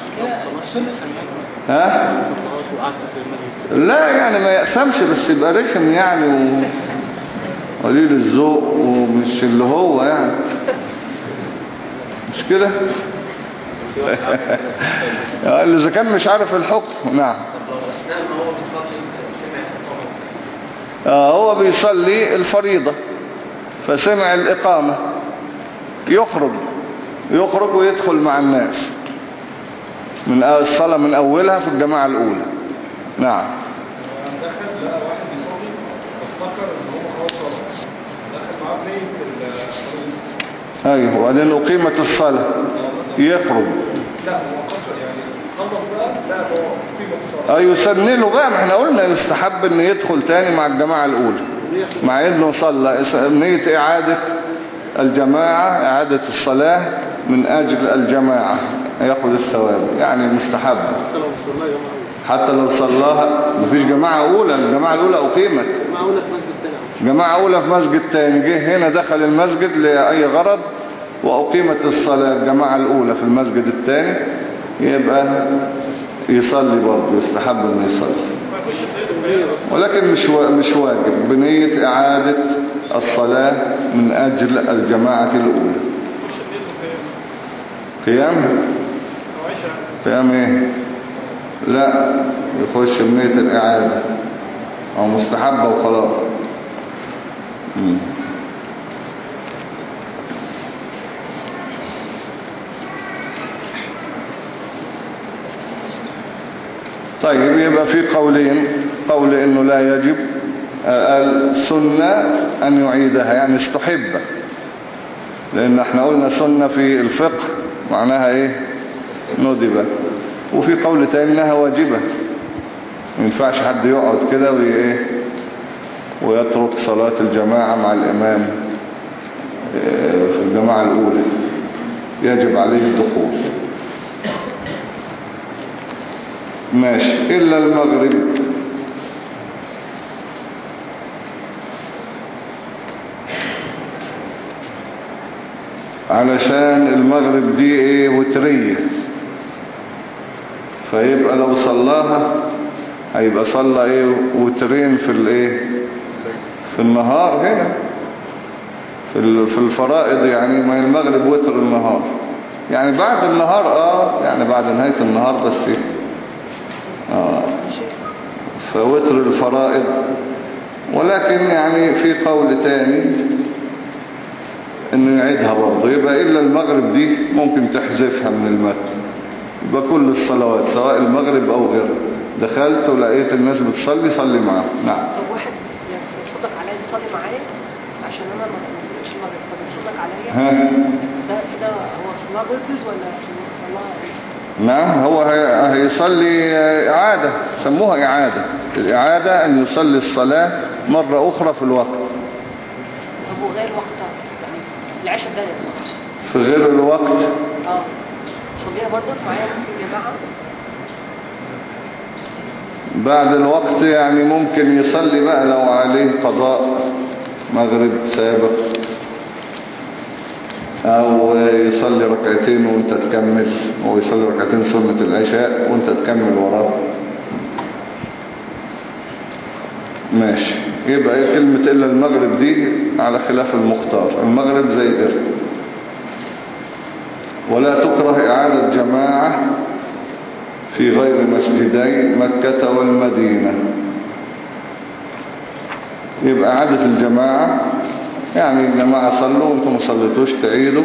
ها؟ لا يعني ما يأثمش بس يبقى رخم يعني وقليل الذوق ومش اللي هو يعني مش كده. اللي إذا كان مش عارف الحكم. نعم آه هو بيصلي الفريضة فسمع الإقامة يخرج يخرج ويدخل مع الناس من الصلاة من أولها في الجماعة الأولى. نعم. دخل لقى واحد بيصلي فافتكر ان هو خلاص صلى، دخل معاه بنية الصلاة. أيوه، وبعدين أقيمت الصلاة يخرج. لا هو قصر يعني خلص بقى، لا هو أقيمت الصلاة. أيوه يسن له بقى، ما احنا قلنا يستحب ان يدخل تاني مع الجماعة الأولى مع انه صلى. نية إعادة الجماعة، إعادة الصلاة من أجل الجماعة يأخذ الثواب، يعني مستحب حتى لو صلاها. مفيش جماعة أولى، الجماعة الأولى أقيمت، جماعة أولى في مسجد تاني، جه هنا دخل المسجد لأي غرض وأقيمت الصلاة الجماعة الأولى في المسجد التاني، يبقى يصلي برضه، يستحب أن يصلي، ولكن مش مش واجب بنية إعادة الصلاة من أجل الجماعة الأولى. قيام قيام ايه؟ لا، يخش بنية الإعادة أو مستحبة وخلاص. مم. طيب يبقى في قولين، قول انه لا يجب، السنة ان يعيدها يعني استحب، لان احنا قلنا سنة في الفقه معناها ايه؟ ندبة. وفي قول تاني انها واجبة، ما ينفعش حد يقعد كده وايه ويترك صلاة الجماعة مع الامام في الجماعة الاولى، يجب عليه الدخول. ماشي، إلا المغرب. علشان المغرب دي ايه؟ وترية، فيبقى لو صلاها هيبقى صلى ايه؟ وترين في الايه؟ في النهار هنا في الفرائض، يعني ما المغرب وتر النهار، يعني بعد النهار اه يعني بعد نهاية النهار بس ايه؟ آه. فوتر الفرائض. ولكن يعني في قول تاني انه يعيدها برضه، يبقى الا المغرب دي ممكن تحذفها من المتن، يبقى كل الصلوات سواء المغرب او غيره، دخلت ولقيت الناس بتصلي صلي معاهم. نعم. طب واحد يتصدق عليا يصلي معايا عشان انا ما صليتش المغرب، فبيتصدق عليا ها ده كده هو صلاه بيركز ولا صلاه ايه؟ نعم، هو هيصلي إعادة، سموها إعادة. الإعادة أن يصلي الصلاة مرة أخرى في الوقت. طب وغير وقتها يعني العشاء ده في غير الوقت اه صليها برضه معايا ممكن جماعة بعد الوقت، يعني ممكن يصلي بقى لو عليه قضاء مغرب سابق، أو يصلي ركعتين وانت تكمل، أو يصلي ركعتين سنة العشاء وانت تكمل وراه. ماشي، يبقى ايه كلمة إلا المغرب دي على خلاف المختار، المغرب زي غيره. ولا تكره إعادة جماعة في غير مسجدي مكة والمدينة. يبقى إعادة الجماعة يعني الجماعة صلوا وانتم ما صليتوش تعيدوا.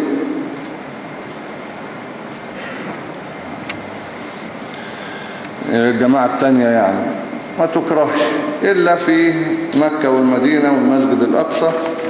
الجماعة التانية يعني ما تكرهش إلا في مكة والمدينة والمسجد الأقصى.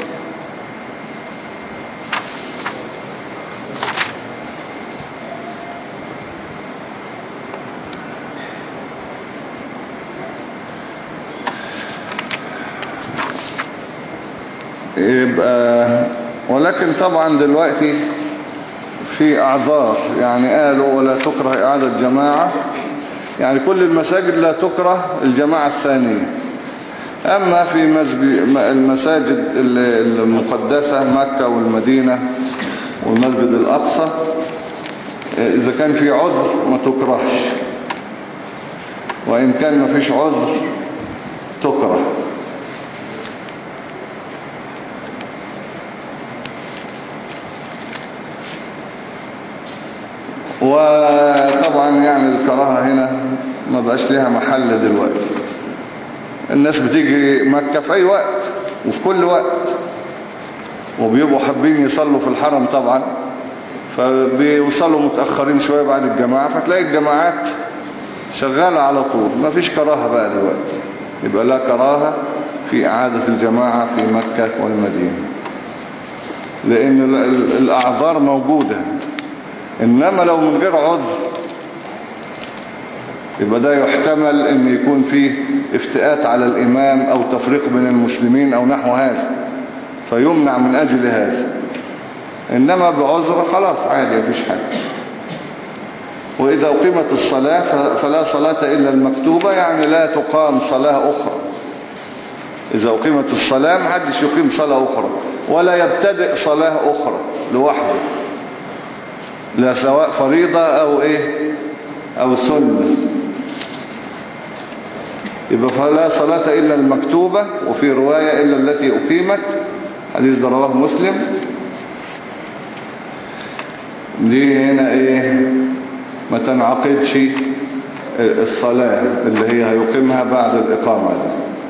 يبقى ولكن طبعا دلوقتي في أعذار، يعني قالوا ولا تكره إعادة جماعة، يعني كل المساجد لا تكره الجماعة الثانية. أما في المساجد المقدسة مكة والمدينة والمسجد الأقصى إذا كان في عذر ما تكرهش، وإن كان ما فيش عذر تكره. وطبعا يعني الكراهة هنا ما بقاش ليها محل دلوقتي، الناس بتيجي مكة في أي وقت وفي كل وقت، وبيبقوا حابين يصلوا في الحرم طبعا، فبيوصلوا متأخرين شوية بعد الجماعة، فتلاقي الجماعات شغالة على طول، ما فيش كراهة بقى دلوقتي، يبقى لا كراهة في إعادة الجماعة في مكة والمدينة، لأن الأعذار موجودة. إنما لو من غير عذر يبقى ده يحتمل أن يكون فيه افتئات على الإمام أو تفريق بين المسلمين أو نحو هذا، فيمنع من أجل هذا. إنما بعذر خلاص عادي مفيش حاجة. وإذا أقيمت الصلاة فلا صلاة إلا المكتوبة، يعني لا تقام صلاة أخرى. إذا أقيمت الصلاة محدش يقيم صلاة أخرى، ولا يبتدئ صلاة أخرى لوحده، لا سواء فريضة أو إيه أو سنة. يبقى فلا صلاة إلا المكتوبة، وفي رواية إلا التي أقيمت، حديث ده رواه مسلم. دي هنا إيه ما تنعقدش الصلاة اللي هي هيقيمها بعد الإقامة دي.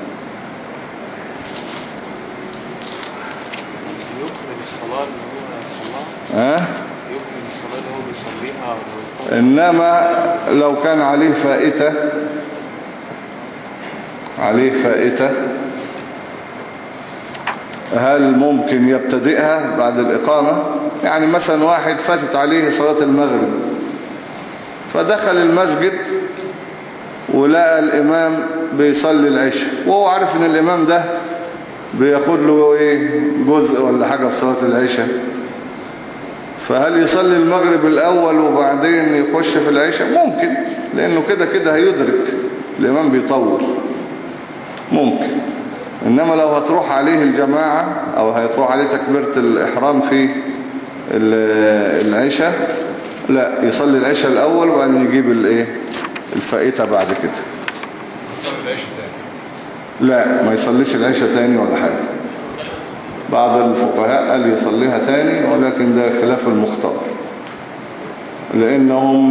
يكمل الصلاة اللي هو صلاة ها؟ يكمل الصلاة اللي هو بيصليها. إنما لو كان عليه فائتة عليه فائتة هل ممكن يبتدئها بعد الإقامة؟ يعني مثلا واحد فاتت عليه صلاة المغرب، فدخل المسجد ولقى الإمام بيصلي العشاء، وهو عارف ان الإمام ده بياخد له ايه جزء ولا حاجة في صلاة العشاء، فهل يصلي المغرب الأول وبعدين يخش في العشاء؟ ممكن، لأنه كده كده هيدرك الإمام بيطول، ممكن. إنما لو هتروح عليه الجماعة أو هيتروح عليه تكبيرة الإحرام في العشاء، لا، يصلي العشاء الأول وبعدين يجيب الايه الفائتة بعد كده. يصلي العشاء تاني؟ لا، ما يصليش العشاء تاني ولا حاجة. بعض الفقهاء قال يصليها تاني، ولكن ده خلاف المختار، لأنهم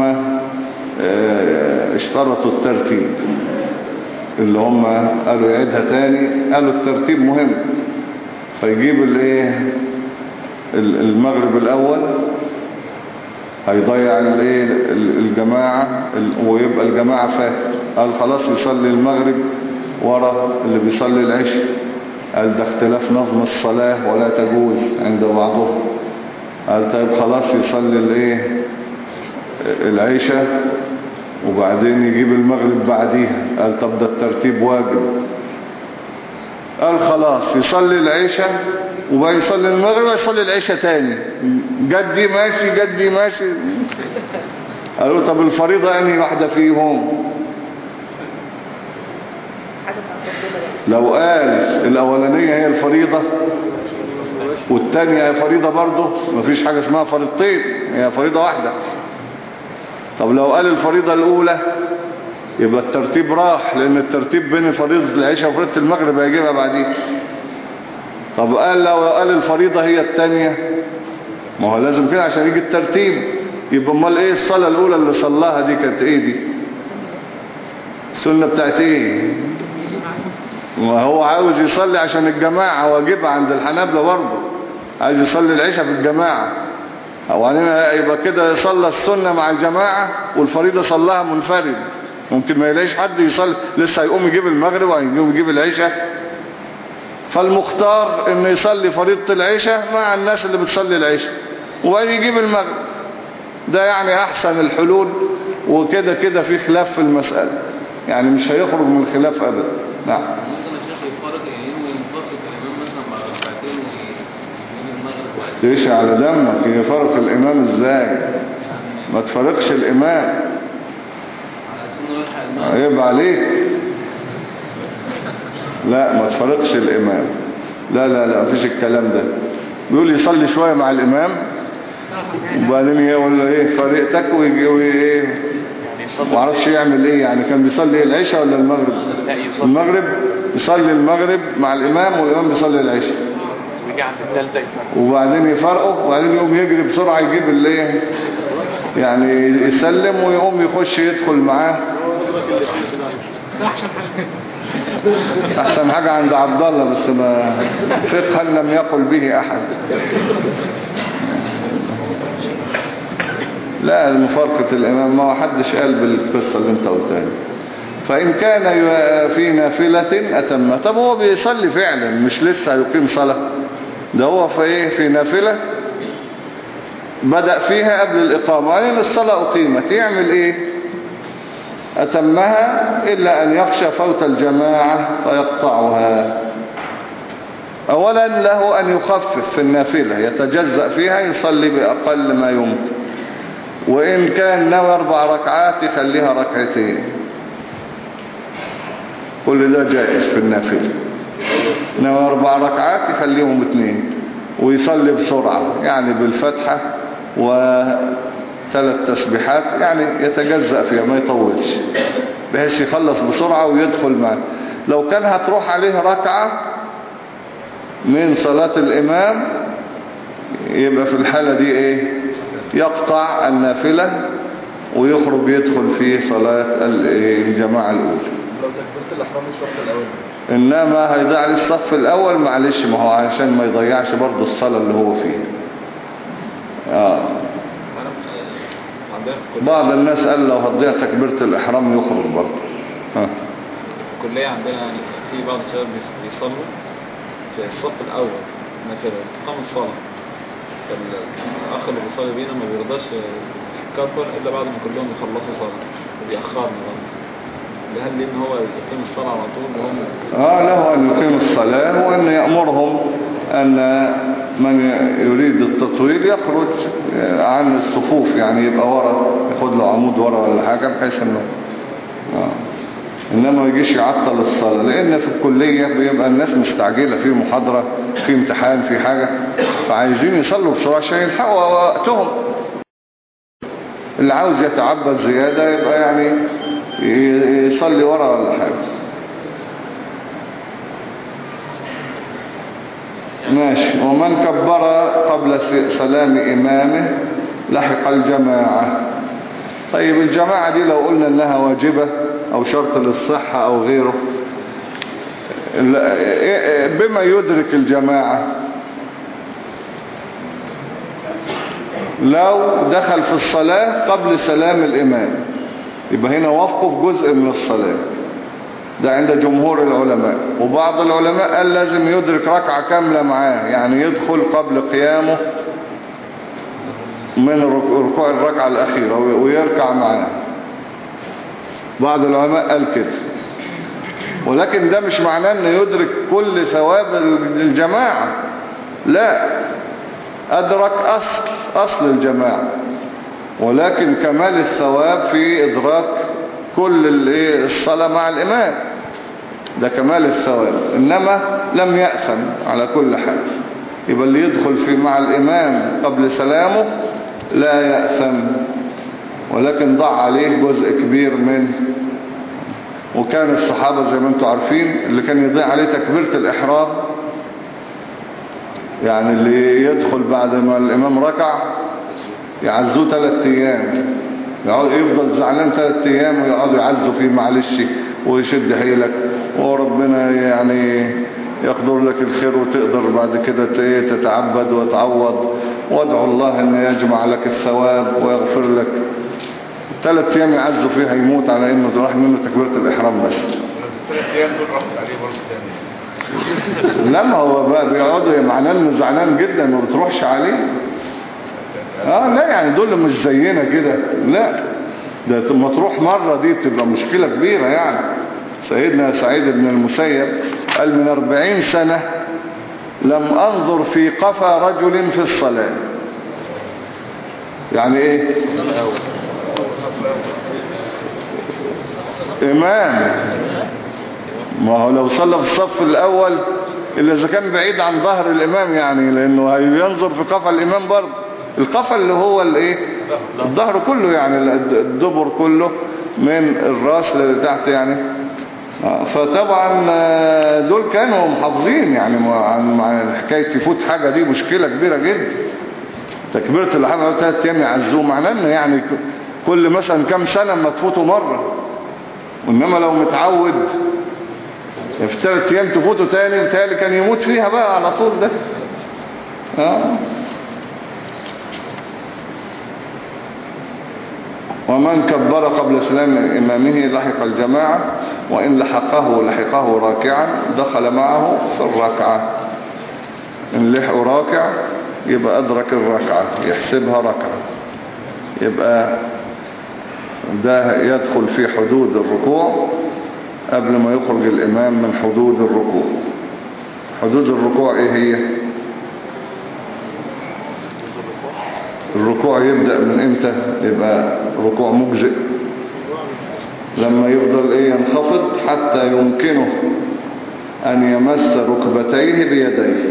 اشترطوا الترتيب، اللي هم قالوا يعيدها تاني، قالوا الترتيب مهم، فيجيب الايه المغرب الأول، هيضيع الايه الجماعة ويبقى الجماعة فاتت. قال خلاص يصلي المغرب ورا اللي بيصلي العشاء، قال ده اختلاف نظم الصلاة ولا تجوز عند بعضهم. قال طيب خلاص يصلي الايه العشاء وبعدين يجيب المغرب بعديها. قال طب ده الترتيب واجب. قال خلاص يصلي العشاء وبعدين يصلي المغرب ويصلي العشاء تاني. جدي ماشي جدي ماشي. قالوا طب الفريضة انهي واحدة فيهم؟ لو قال الاولانية هي الفريضة والتانية هي فريضة برضه، مفيش حاجة اسمها فريضتين، هي فريضة واحدة. طب لو قال الفريضة الاولى يبقى الترتيب راح، لان الترتيب بين فريضة العشاء وفريضة المغرب هيجيبها بعدين. طب قال لو قال الفريضة هي التانية، ما هو لازم كده عشان يجي الترتيب. يبقى امال ايه الصلاة الاولى اللي صلاها دي كانت ايه دي؟ السنة بتاعت ايه؟ وهو عاوز يصلي عشان الجماعة، واجبها عند الحنابلة برضه، عايز يصلي العشاء في الجماعة، وبعدين يبقى كده يصلي السنة مع الجماعة والفريضة صلاها منفرد. ممكن ما يلاقيش حد يصلي، لسه هيقوم يجيب المغرب وهيقوم يجيب العشاء. فالمختار انه يصلي فريضة العشاء مع الناس اللي بتصلي العشاء وبعدين يجيب المغرب. ده يعني احسن الحلول، وكده كده في خلاف في المسألة، يعني مش هيخرج من الخلاف ابدا. نعم. ممكن الشيخ يفرق يعني ينفرق الامام مثلا بعد ركعتين ويجيب المغرب وبعد تيجي على دمك يفرق الامام ازاي؟ ما تفرقش الامام على سنة يلحق المغرب. عيب عليك. لا ما تفرقش الامام، لا لا لا مفيش الكلام ده. بيقول يصلي شوية مع الامام وبعدين يقول له ايه فريقتك ويجي ايه ما عرفش يعمل ايه. يعني كان بيصلي العشاء ولا المغرب؟ المغرب. يصلي المغرب مع الامام والامام بيصلي العشاء، ويجي عند الثالثة يفرق، وبعدين يفرقه وبعدين يقوم يجري بسرعة يجيب الايه، يعني يسلم ويقوم يخش يدخل معاه. احسن حاجة عند عبد الله، بس ما فقها لم يقل به احد. لا مفارقة الإمام ما حدش قال بالقصة اللي انت قلتها. فإن كان في نافلة أتم. طب هو بيصلي فعلا مش لسه يقيم صلاة، ده هو في ايه في نافلة بدأ فيها قبل الإقامة يعني الصلاة أقيمت، يعمل ايه؟ أتمها إلا أن يخشى فوت الجماعة فيقطعها. أولا له أن يخفف في النافلة يتجزأ فيها يصلي بأقل ما يمكن، وإن كان نوى أربع ركعات يخليها ركعتين، كل ده جائز في النافلة. نوى أربع ركعات يخليهم اثنين ويصلي بسرعة يعني بالفتحة وثلاث تسبيحات يعني يتجزأ فيها ما يطولش بحيث يخلص بسرعة ويدخل معه. لو كان هتروح عليه ركعة من صلاة الإمام يبقى في الحالة دي ايه يقطع النافلة ويخرج يدخل في صلاة الجماعة الأولى. لو تكبيرة الإحرام الصف الأول إنما هيضيع للصف الأول معلش، ما هو عشان ما يضيعش برضو الصلاة اللي هو فيها. آه. بعض الناس قال لو هتضيع تكبيرة الإحرام يخرج برضو. آه. الكلية عندنا يعني في بعض الشباب بيصلوا في الصف الأول مثلا تقام الصلاة، فالأخ اللي بيصلي بينا ما بيرضاش يكبر إلا بعد ما كلهم يخلصوا صلاة وبيأخرنا برضه. هل ليه ان هو يقيم الصلاة على طول وهم اه له ان يقيم الصلاة وان يأمرهم ان من يريد التطويل يخرج عن الصفوف يعني يبقى ورا ياخد له عمود ورا ولا حاجة بحيث انه آه. انما ما يجيش يعطل الصلاة، لان في الكلية بيبقى الناس مستعجلة في محاضرة في امتحان في حاجة فعايزين يصلوا بسرعة عشان يلحقوا وقتهم. اللي عاوز يتعبد زيادة يبقى يعني يصلي ورا ولا حاجة. ماشي. ومن كبر قبل سلام إمامه لحق الجماعة. طيب الجماعة دي لو قلنا انها واجبة او شرط للصحة او غيره بما يدرك الجماعة لو دخل في الصلاة قبل سلام الإمام يبقى هنا وافقه في جزء من الصلاة، ده عند جمهور العلماء. وبعض العلماء قال لازم يدرك ركعة كاملة معاه يعني يدخل قبل قيامه من ركوع الركعة الأخيرة ويركع معاه. بعض العلماء قال كده، ولكن ده مش معناه انه يدرك كل ثواب الجماعة، لا، أدرك أصل أصل الجماعة، ولكن كمال الثواب في إدراك كل الصلاة مع الإمام، ده كمال الثواب. إنما لم يأثم على كل حال. يبقى اللي يدخل في مع الإمام قبل سلامه لا يأثم، ولكن ضع عليه جزء كبير من. وكان الصحابة زي ما انتم عارفين اللي كان يضيع عليه تكبيرة الإحرام يعني اللي يدخل بعد ما الإمام ركع يعزوه ثلاث أيام، يقعد يفضل زعلان ثلاث أيام ويقعدوا يعزوا فيه معلش ويشد حيلك وربنا يعني يقدر لك الخير وتقدر بعد كده تتعبد وتعوض وادعو الله ان يجمع لك الثواب ويغفر لك. ثلاث ايام يعزوا فيها يموت على انه راح منه تكبيرة الإحرام بس. الثلاث ايام دول راحت عليه برضه تاني. لما هو بقى بيقعدوا معناه انه زعلان جدا ما بتروحش عليه. اه لا يعني دول مش زينا كده، لا ده لما تروح مرة دي بتبقى مشكلة كبيرة يعني. سيدنا سعيد بن المسيب قال من أربعين سنة لم أنظر في قفا رجل في الصلاة. يعني ايه إمام؟ ما هو لو صلى في الصف الأول إلا إذا كان بعيد عن ظهر الإمام يعني، لأنه هينظر في قفا الإمام برضه. القفا اللي هو الايه الظهر كله يعني الدبر كله من الراس لتحت يعني. فطبعا دول كانوا محافظين يعني مع حكاية يفوت حاجة دي مشكلة كبيرة جدا. تكبيرة الإحرام ثلاث أيام يعزوه معناه إنه يعني كل مثلا كم سنة ما تفوته مرة، وإنما لو متعود في ثلاث أيام تفوته تاني بتهيألي كان يموت فيها بقى على طول ده. آه. ومن كبر قبل سلام إمامه لحق الجماعة وإن لحقه لحقه راكعا دخل معه في الركعة. إن لحقه راكع يبقى أدرك الركعة يحسبها ركعة، يبقى ده يدخل في حدود الركوع قبل ما يخرج الإمام من حدود الركوع. حدود الركوع إيه هي؟ الركوع يبدأ من إمتى؟ يبقى ركوع مجزئ لما يفضل إيه ينخفض حتى يمكنه أن يمس ركبتيه بيديه،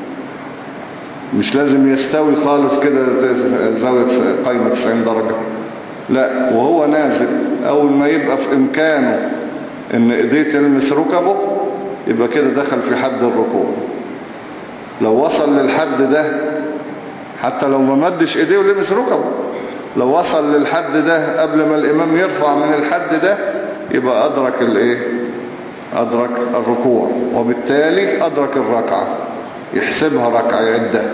مش لازم يستوي خالص كده زاوية قايمة تسعين درجة، لا، وهو نازل أول ما يبقى في إمكانه إن إيديه تلمس ركبه يبقى كده دخل في حد الركوع. لو وصل للحد ده حتى لو ما مدش إيديه ولمس ركبه، لو وصل للحد ده قبل ما الإمام يرفع من الحد ده يبقى أدرك الإيه؟ أدرك الركوع، وبالتالي أدرك الركعة يحسبها ركعة يعدها.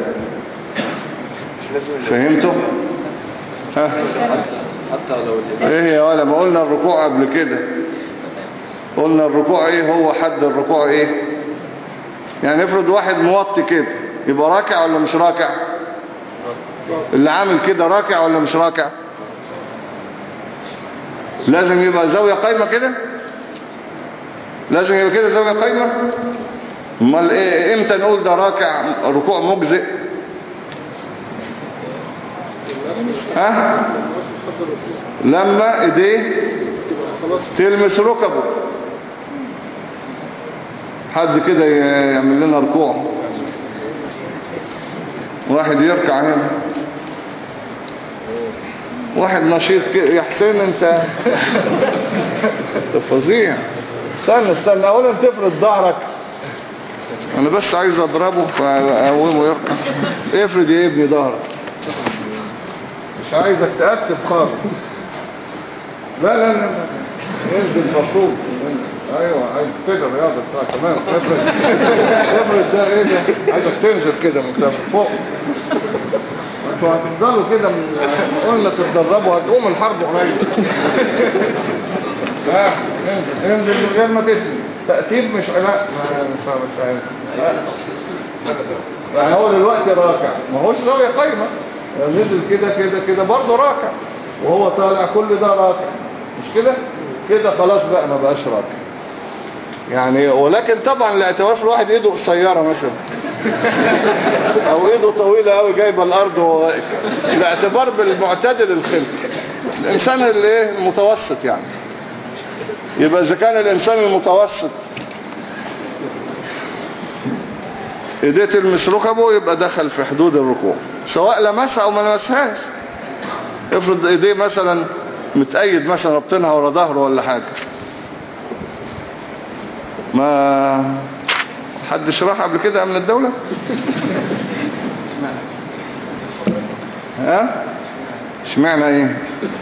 فهمتوا؟ ها؟ حتى لو الإمام ايه يا ولا ما قلنا الركوع قبل كده؟ قلنا الركوع ايه هو حد الركوع ايه؟ يعني افرض واحد موطي كده يبقى راكع ولا مش راكع؟ اللي عامل كده راكع ولا مش راكع؟ لازم يبقى زاوية قايمة كده؟ لازم يبقى كده زاوية قايمة؟ امال ايه امتى نقول ده راكع ركوع مجزئ؟ ها؟ لما ايديه تلمس ركبه. حد كده يعمل لنا ركوع، واحد يركع هنا، واحد نشيط كده. يا حسين انت فظيع. استنى استنى اولا تفرد ظهرك، انا بس عايز اضربه فاقومه يركع. افرد يا ابني ظهرك، مش عايزك تأسف خالص. لا لا لا انزل مفروض. ايوه عايز كده رياضة بتاع تمام. افرد افرد ده ايه ده؟ عايزك تنزل كده من فوق. انتوا هتفضلوا كده من قلنا تتدربوا هتقوم الحرب قريب. لا انزل انزل من غير ما تسمي. تأتيب مش لا مش مش عارف. يعني هو دلوقتي راكع ما هوش زاوية قايمة، نزل كده كده كده برضه راكع، وهو طالع كل ده راكع، مش كده كده خلاص بقى ما بقاش راكع يعني. ولكن طبعا الاعتبار في الواحد ايده قصيره مثلا او ايده طويله قوي جايبه الارض وهو واقف، الاعتبار بالمعتدل الخلقي، الانسان اللي ايه المتوسط يعني. يبقى اذا كان الانسان المتوسط ايديه تلمس ركبه يبقى دخل في حدود الركوع سواء لمسها او ما لمسهاش. افرض ايديه مثلا متأيد مثلا ربطينها ورا ظهره ولا حاجة، ما حدش راح قبل كده من الدولة؟ ها؟ اشمعنى ايه؟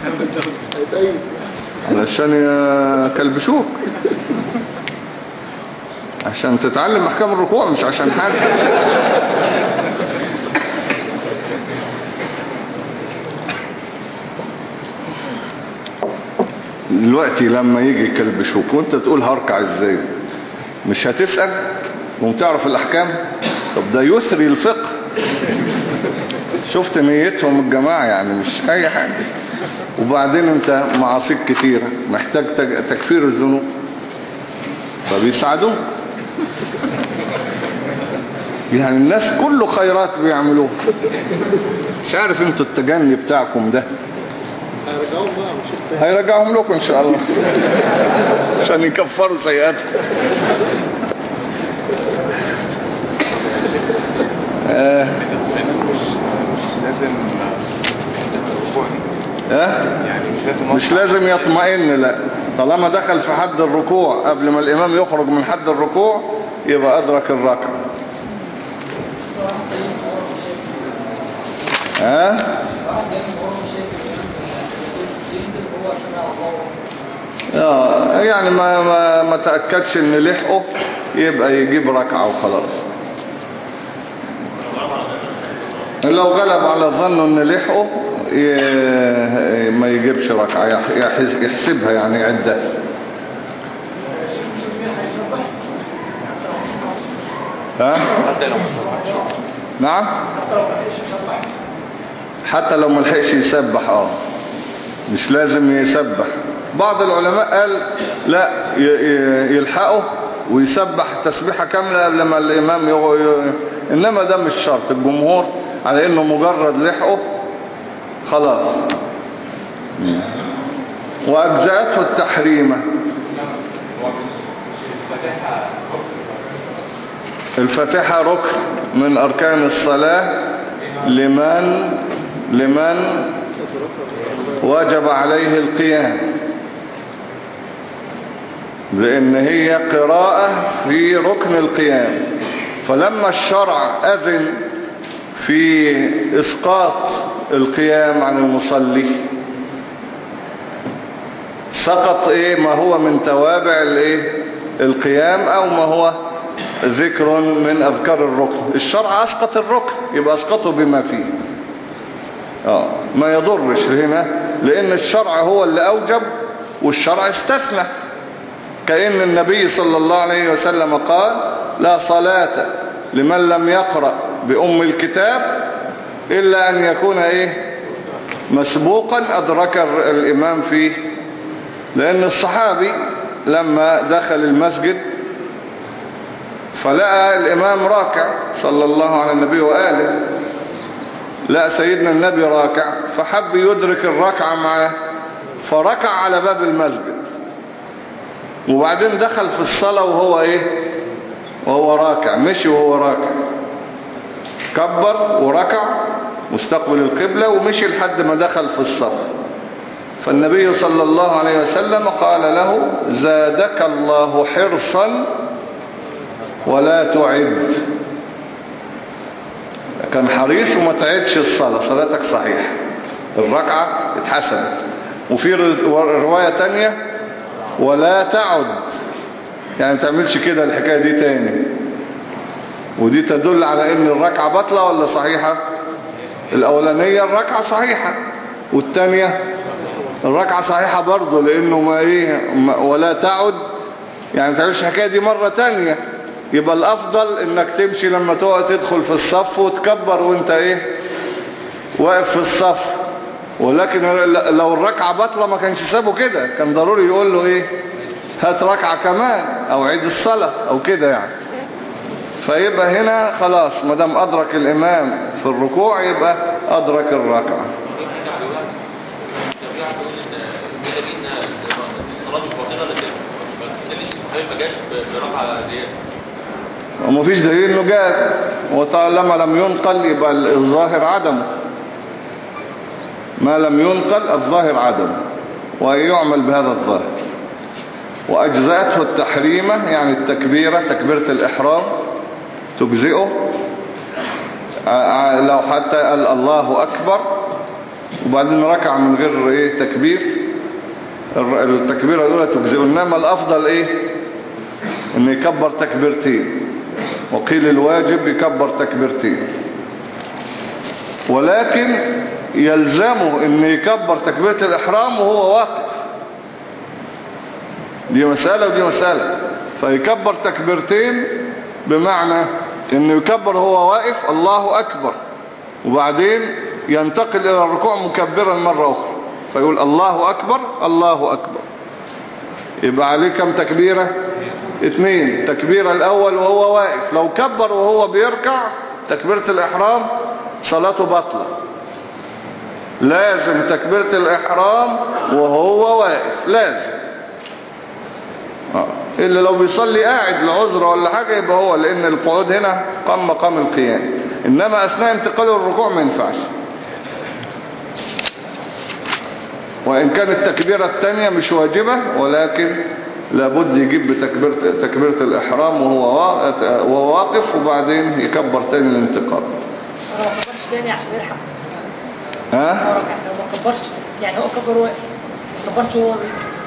علشان يكلبشوك، عشان تتعلم احكام الركوع مش عشان حاجة. دلوقتي لما يجي يكلبشوك وانت تقول هركع ازاي، مش هتسأل ومتعرف الاحكام؟ طب ده يسري الفقه. شفت نيتهم الجماعة يعني مش اي حاجة. وبعدين انت معاصيك كتيرة محتاج تكفير الذنوب فبيساعدوك. يعني الناس كله خيرات بيعملوه. مش عارف انتوا التجني بتاعكم ده هيرجعهم لكم ان شاء الله عشان يكفروا سيئاتكم. آه. لازم آه؟ يعني مش لازم مش لازم يطمئن، لا، طالما دخل في حد الركوع قبل ما الامام يخرج من حد الركوع يبقى ادرك الركعة. ها آه يعني ما ما ما تأكدش ان لحقه يبقى يجيب ركعة وخلاص. لو غلب على ظنه ان لحقه ي- ما يجيبش ركعة، يحس- يحسبها يعني عدة. ها؟ نعم، حتى لو ما لحقش يسبح. اه مش لازم يسبح. بعض العلماء قال لا، ي- ي- يلحقه ويسبح تسبيحة كاملة قبل ما الإمام يغ... ي... إنما ده مش شرط. الجمهور على إنه مجرد لحقه خلاص. وأجزأته التحريمة. الفاتحة ركن من أركان الصلاة لمن لمن وجب عليه القيام، لأن هي قراءة في ركن القيام. فلما الشرع أذن في إسقاط القيام عن المصلي سقط إيه ما هو من توابع الإيه القيام، أو ما هو ذكر من أذكار الركن. الشرع أسقط الركن، يبقى أسقطه بما فيه. آه ما يضرش هنا، لأن الشرع هو اللي أوجب والشرع استثنى. كأن النبي صلى الله عليه وسلم قال لا صلاة لمن لم يقرأ بأم الكتاب إلا أن يكون إيه مسبوقا أدرك الإمام فيه. لأن الصحابي لما دخل المسجد فلقى الإمام راكع صلى الله على النبي وآله، لقى سيدنا النبي راكع فحب يدرك الركعة معاه، فركع على باب المسجد. وبعدين دخل في الصلاة وهو ايه وهو راكع، مشي وهو راكع، كبر وركع مستقبل القبلة ومشي لحد ما دخل في الصف. فالنبي صلى الله عليه وسلم قال له زادك الله حرصا ولا تعد. كان حريص وما تعدش الصلاة، صلاتك صحيحة، الركعة اتحسنت. وفي رواية تانية ولا تعد، يعني ما تعملش كده الحكاية دي تاني. ودي تدل على ان الركعة بطلة ولا صحيحة. الاولانية الركعة صحيحة، والتانية الركعة صحيحة برضو، لانه ما ايه ما ولا تعد يعني ما تعملش الحكاية دي مرة تانية. يبقى الافضل انك تمشي لما تقعد تدخل في الصف وتكبر وانت ايه واقف في الصف. ولكن لو الركعة بطلة ما كانش سابه كده، كان ضروري يقول له ايه هات ركعة كمان او عيد الصلاة او كده يعني. فيبقى هنا خلاص ما دام ادرك الامام في الركوع يبقى ادرك الركعة. وما فيش دليل انه جاد، وطالما لم ينقل يبقى الظاهر عدمه. ما لم ينقل الظاهر عدمه، ويعمل بهذا الظاهر. وأجزأته التحريمة يعني التكبيرة، تكبيرة الإحرام تجزئه. لو حتى قال الله أكبر وبعدين ركع من غير إيه تكبير، التكبيرة الأولى تجزئه. إنما الأفضل إيه إنه يكبر تكبيرتين، وقيل الواجب يكبر تكبيرتين. ولكن يلزمه إنه يكبر تكبيرة الإحرام وهو واقف. دي مسألة ودي مسألة. فيكبر تكبيرتين بمعنى إنه يكبر وهو واقف الله أكبر، وبعدين ينتقل إلى الركوع مكبرا مرة أخرى فيقول الله أكبر الله أكبر. يبقى عليه كم تكبيرة؟ اثنين. تكبيرة الأول وهو واقف، لو كبر وهو بيركع تكبيرة الإحرام صلاته بطلة. لازم تكبيرة الإحرام وهو واقف، لازم. آه. إلا لو بيصلي قاعد لعذر ولا حاجة يبقى هو، لأن القعود هنا قام مقام القيام. إنما أثناء انتقاله الركوع ما ينفعش. وإن كانت التكبيرة الثانية مش واجبة، ولكن لابد يجيب بتكبيرة تكبيرة الإحرام وهو وهو واقف، وبعدين يكبر تاني الانتقال. ما كبرش تاني عشان يلحق. ها؟ ما كبرش يعني هو كبر واقف، ما كبرش هو.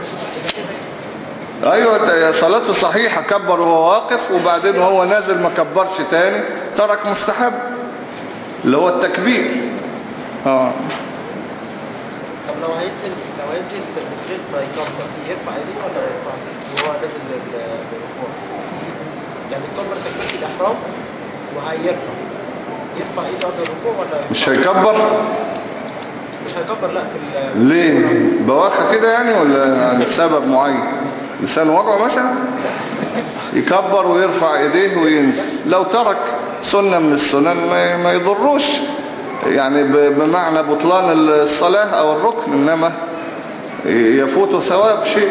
ايوه صلاته صحيحة، كبر وهو واقف وبعدين وهو نازل ما كبرش تاني، ترك مستحب. اللي هو التكبير. اه طب لو هينزل لو هينزل بالغير ما يكبر يرفع ايديه ولا ما يرفعش وهو نازل للركوع؟ يعني يكبر تكبيرة الإحرام وهيرفع يرفع ايده قبل الركوع ولا يرفع؟ مش هيكبر؟ مش هيكبر لا في ال ليه؟ بواخة كده يعني ولا عن سبب معين؟ لسان وجعه مثلا؟ يكبر ويرفع ايديه وينزل. لو ترك سنة من السنن ما ما يضروش يعني بمعنى بطلان الصلاة او الركن، انما يفوت ثواب شيء.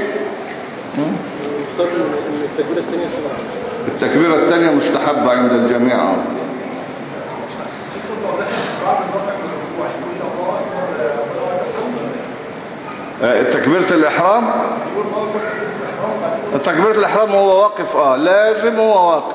التكبيرة الثانية التكبيرة الثانية مستحبة عند الجميع. تكبيرة الإحرام تكبيرة الإحرام وهو واقف اه لازم هو واقف.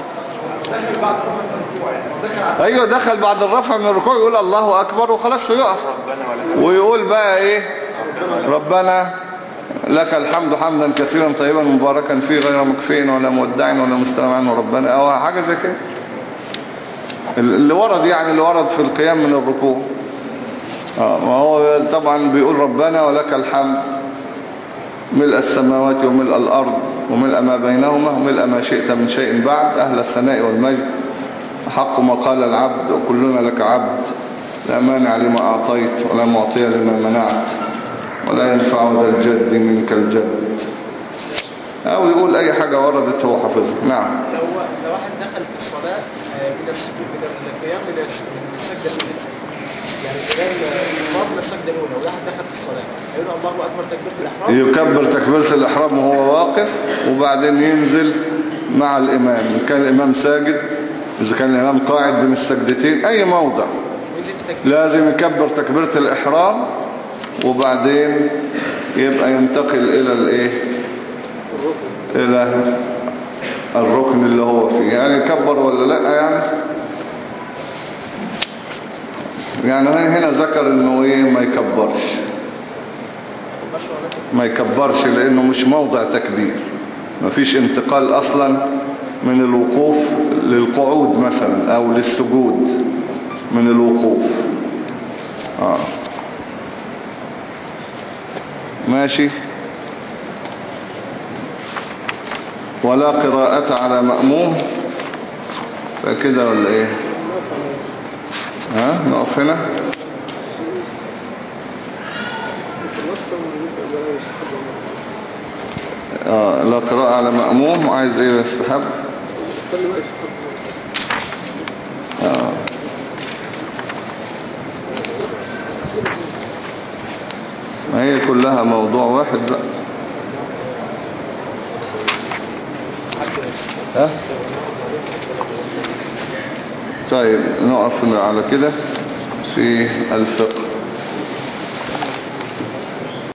ايوه دخل بعد الرفع من الركوع يقول الله اكبر وخلاص يقف ويقول بقى ايه ربنا لك الحمد حمدا كثيرا طيبا مباركا فيه غير مكفي ولا مودع ولا مستمع وربنا او حاجة زي كده اللي ورد يعني اللي ورد في القيام من الركوع. اه ما هو طبعا بيقول ربنا ولك الحمد ملء السماوات وملء الأرض وملء ما بينهما وملء ما شئت من شيء بعد أهل الثناء والمجد حق ما قال العبد وكلنا لك عبد لا مانع لما أعطيت ولا معطي لما منعت ولا ينفع ذا الجد منك الجد. أو يقول أي حاجة وردت هو حفظها. نعم. لو لو واحد دخل في الصلاة من السجود من القيام من السجدة الأولى يعني الإمام من السجدة الأولى وواحد دخل في الصلاة يقول الله أكبر تكبيرة الإحرام يكبر تكبيرة الإحرام وهو واقف وبعدين ينزل مع الإمام إن كان الإمام ساجد، إذا كان الإمام قاعد بين السجدتين أي موضع لازم يكبر تكبيرة الإحرام وبعدين يبقى ينتقل إلى الإيه إلى الركن اللي هو فيه. يعني يكبر ولا لا يعني يعني هنا ذكر انه ايه ما يكبرش ما يكبرش لانه مش موضع تكبير. ما فيش انتقال اصلا من الوقوف للقعود مثلا او للسجود من الوقوف. آه. ماشي. ولا قراءة على مأموم فكده ولا ايه؟ ها نقف هنا. اه لا قراءة على مأموم. عايز ايه يستحب؟ اه ما هي كلها موضوع واحد بقى. ها طيب نقف على كده في الفقه.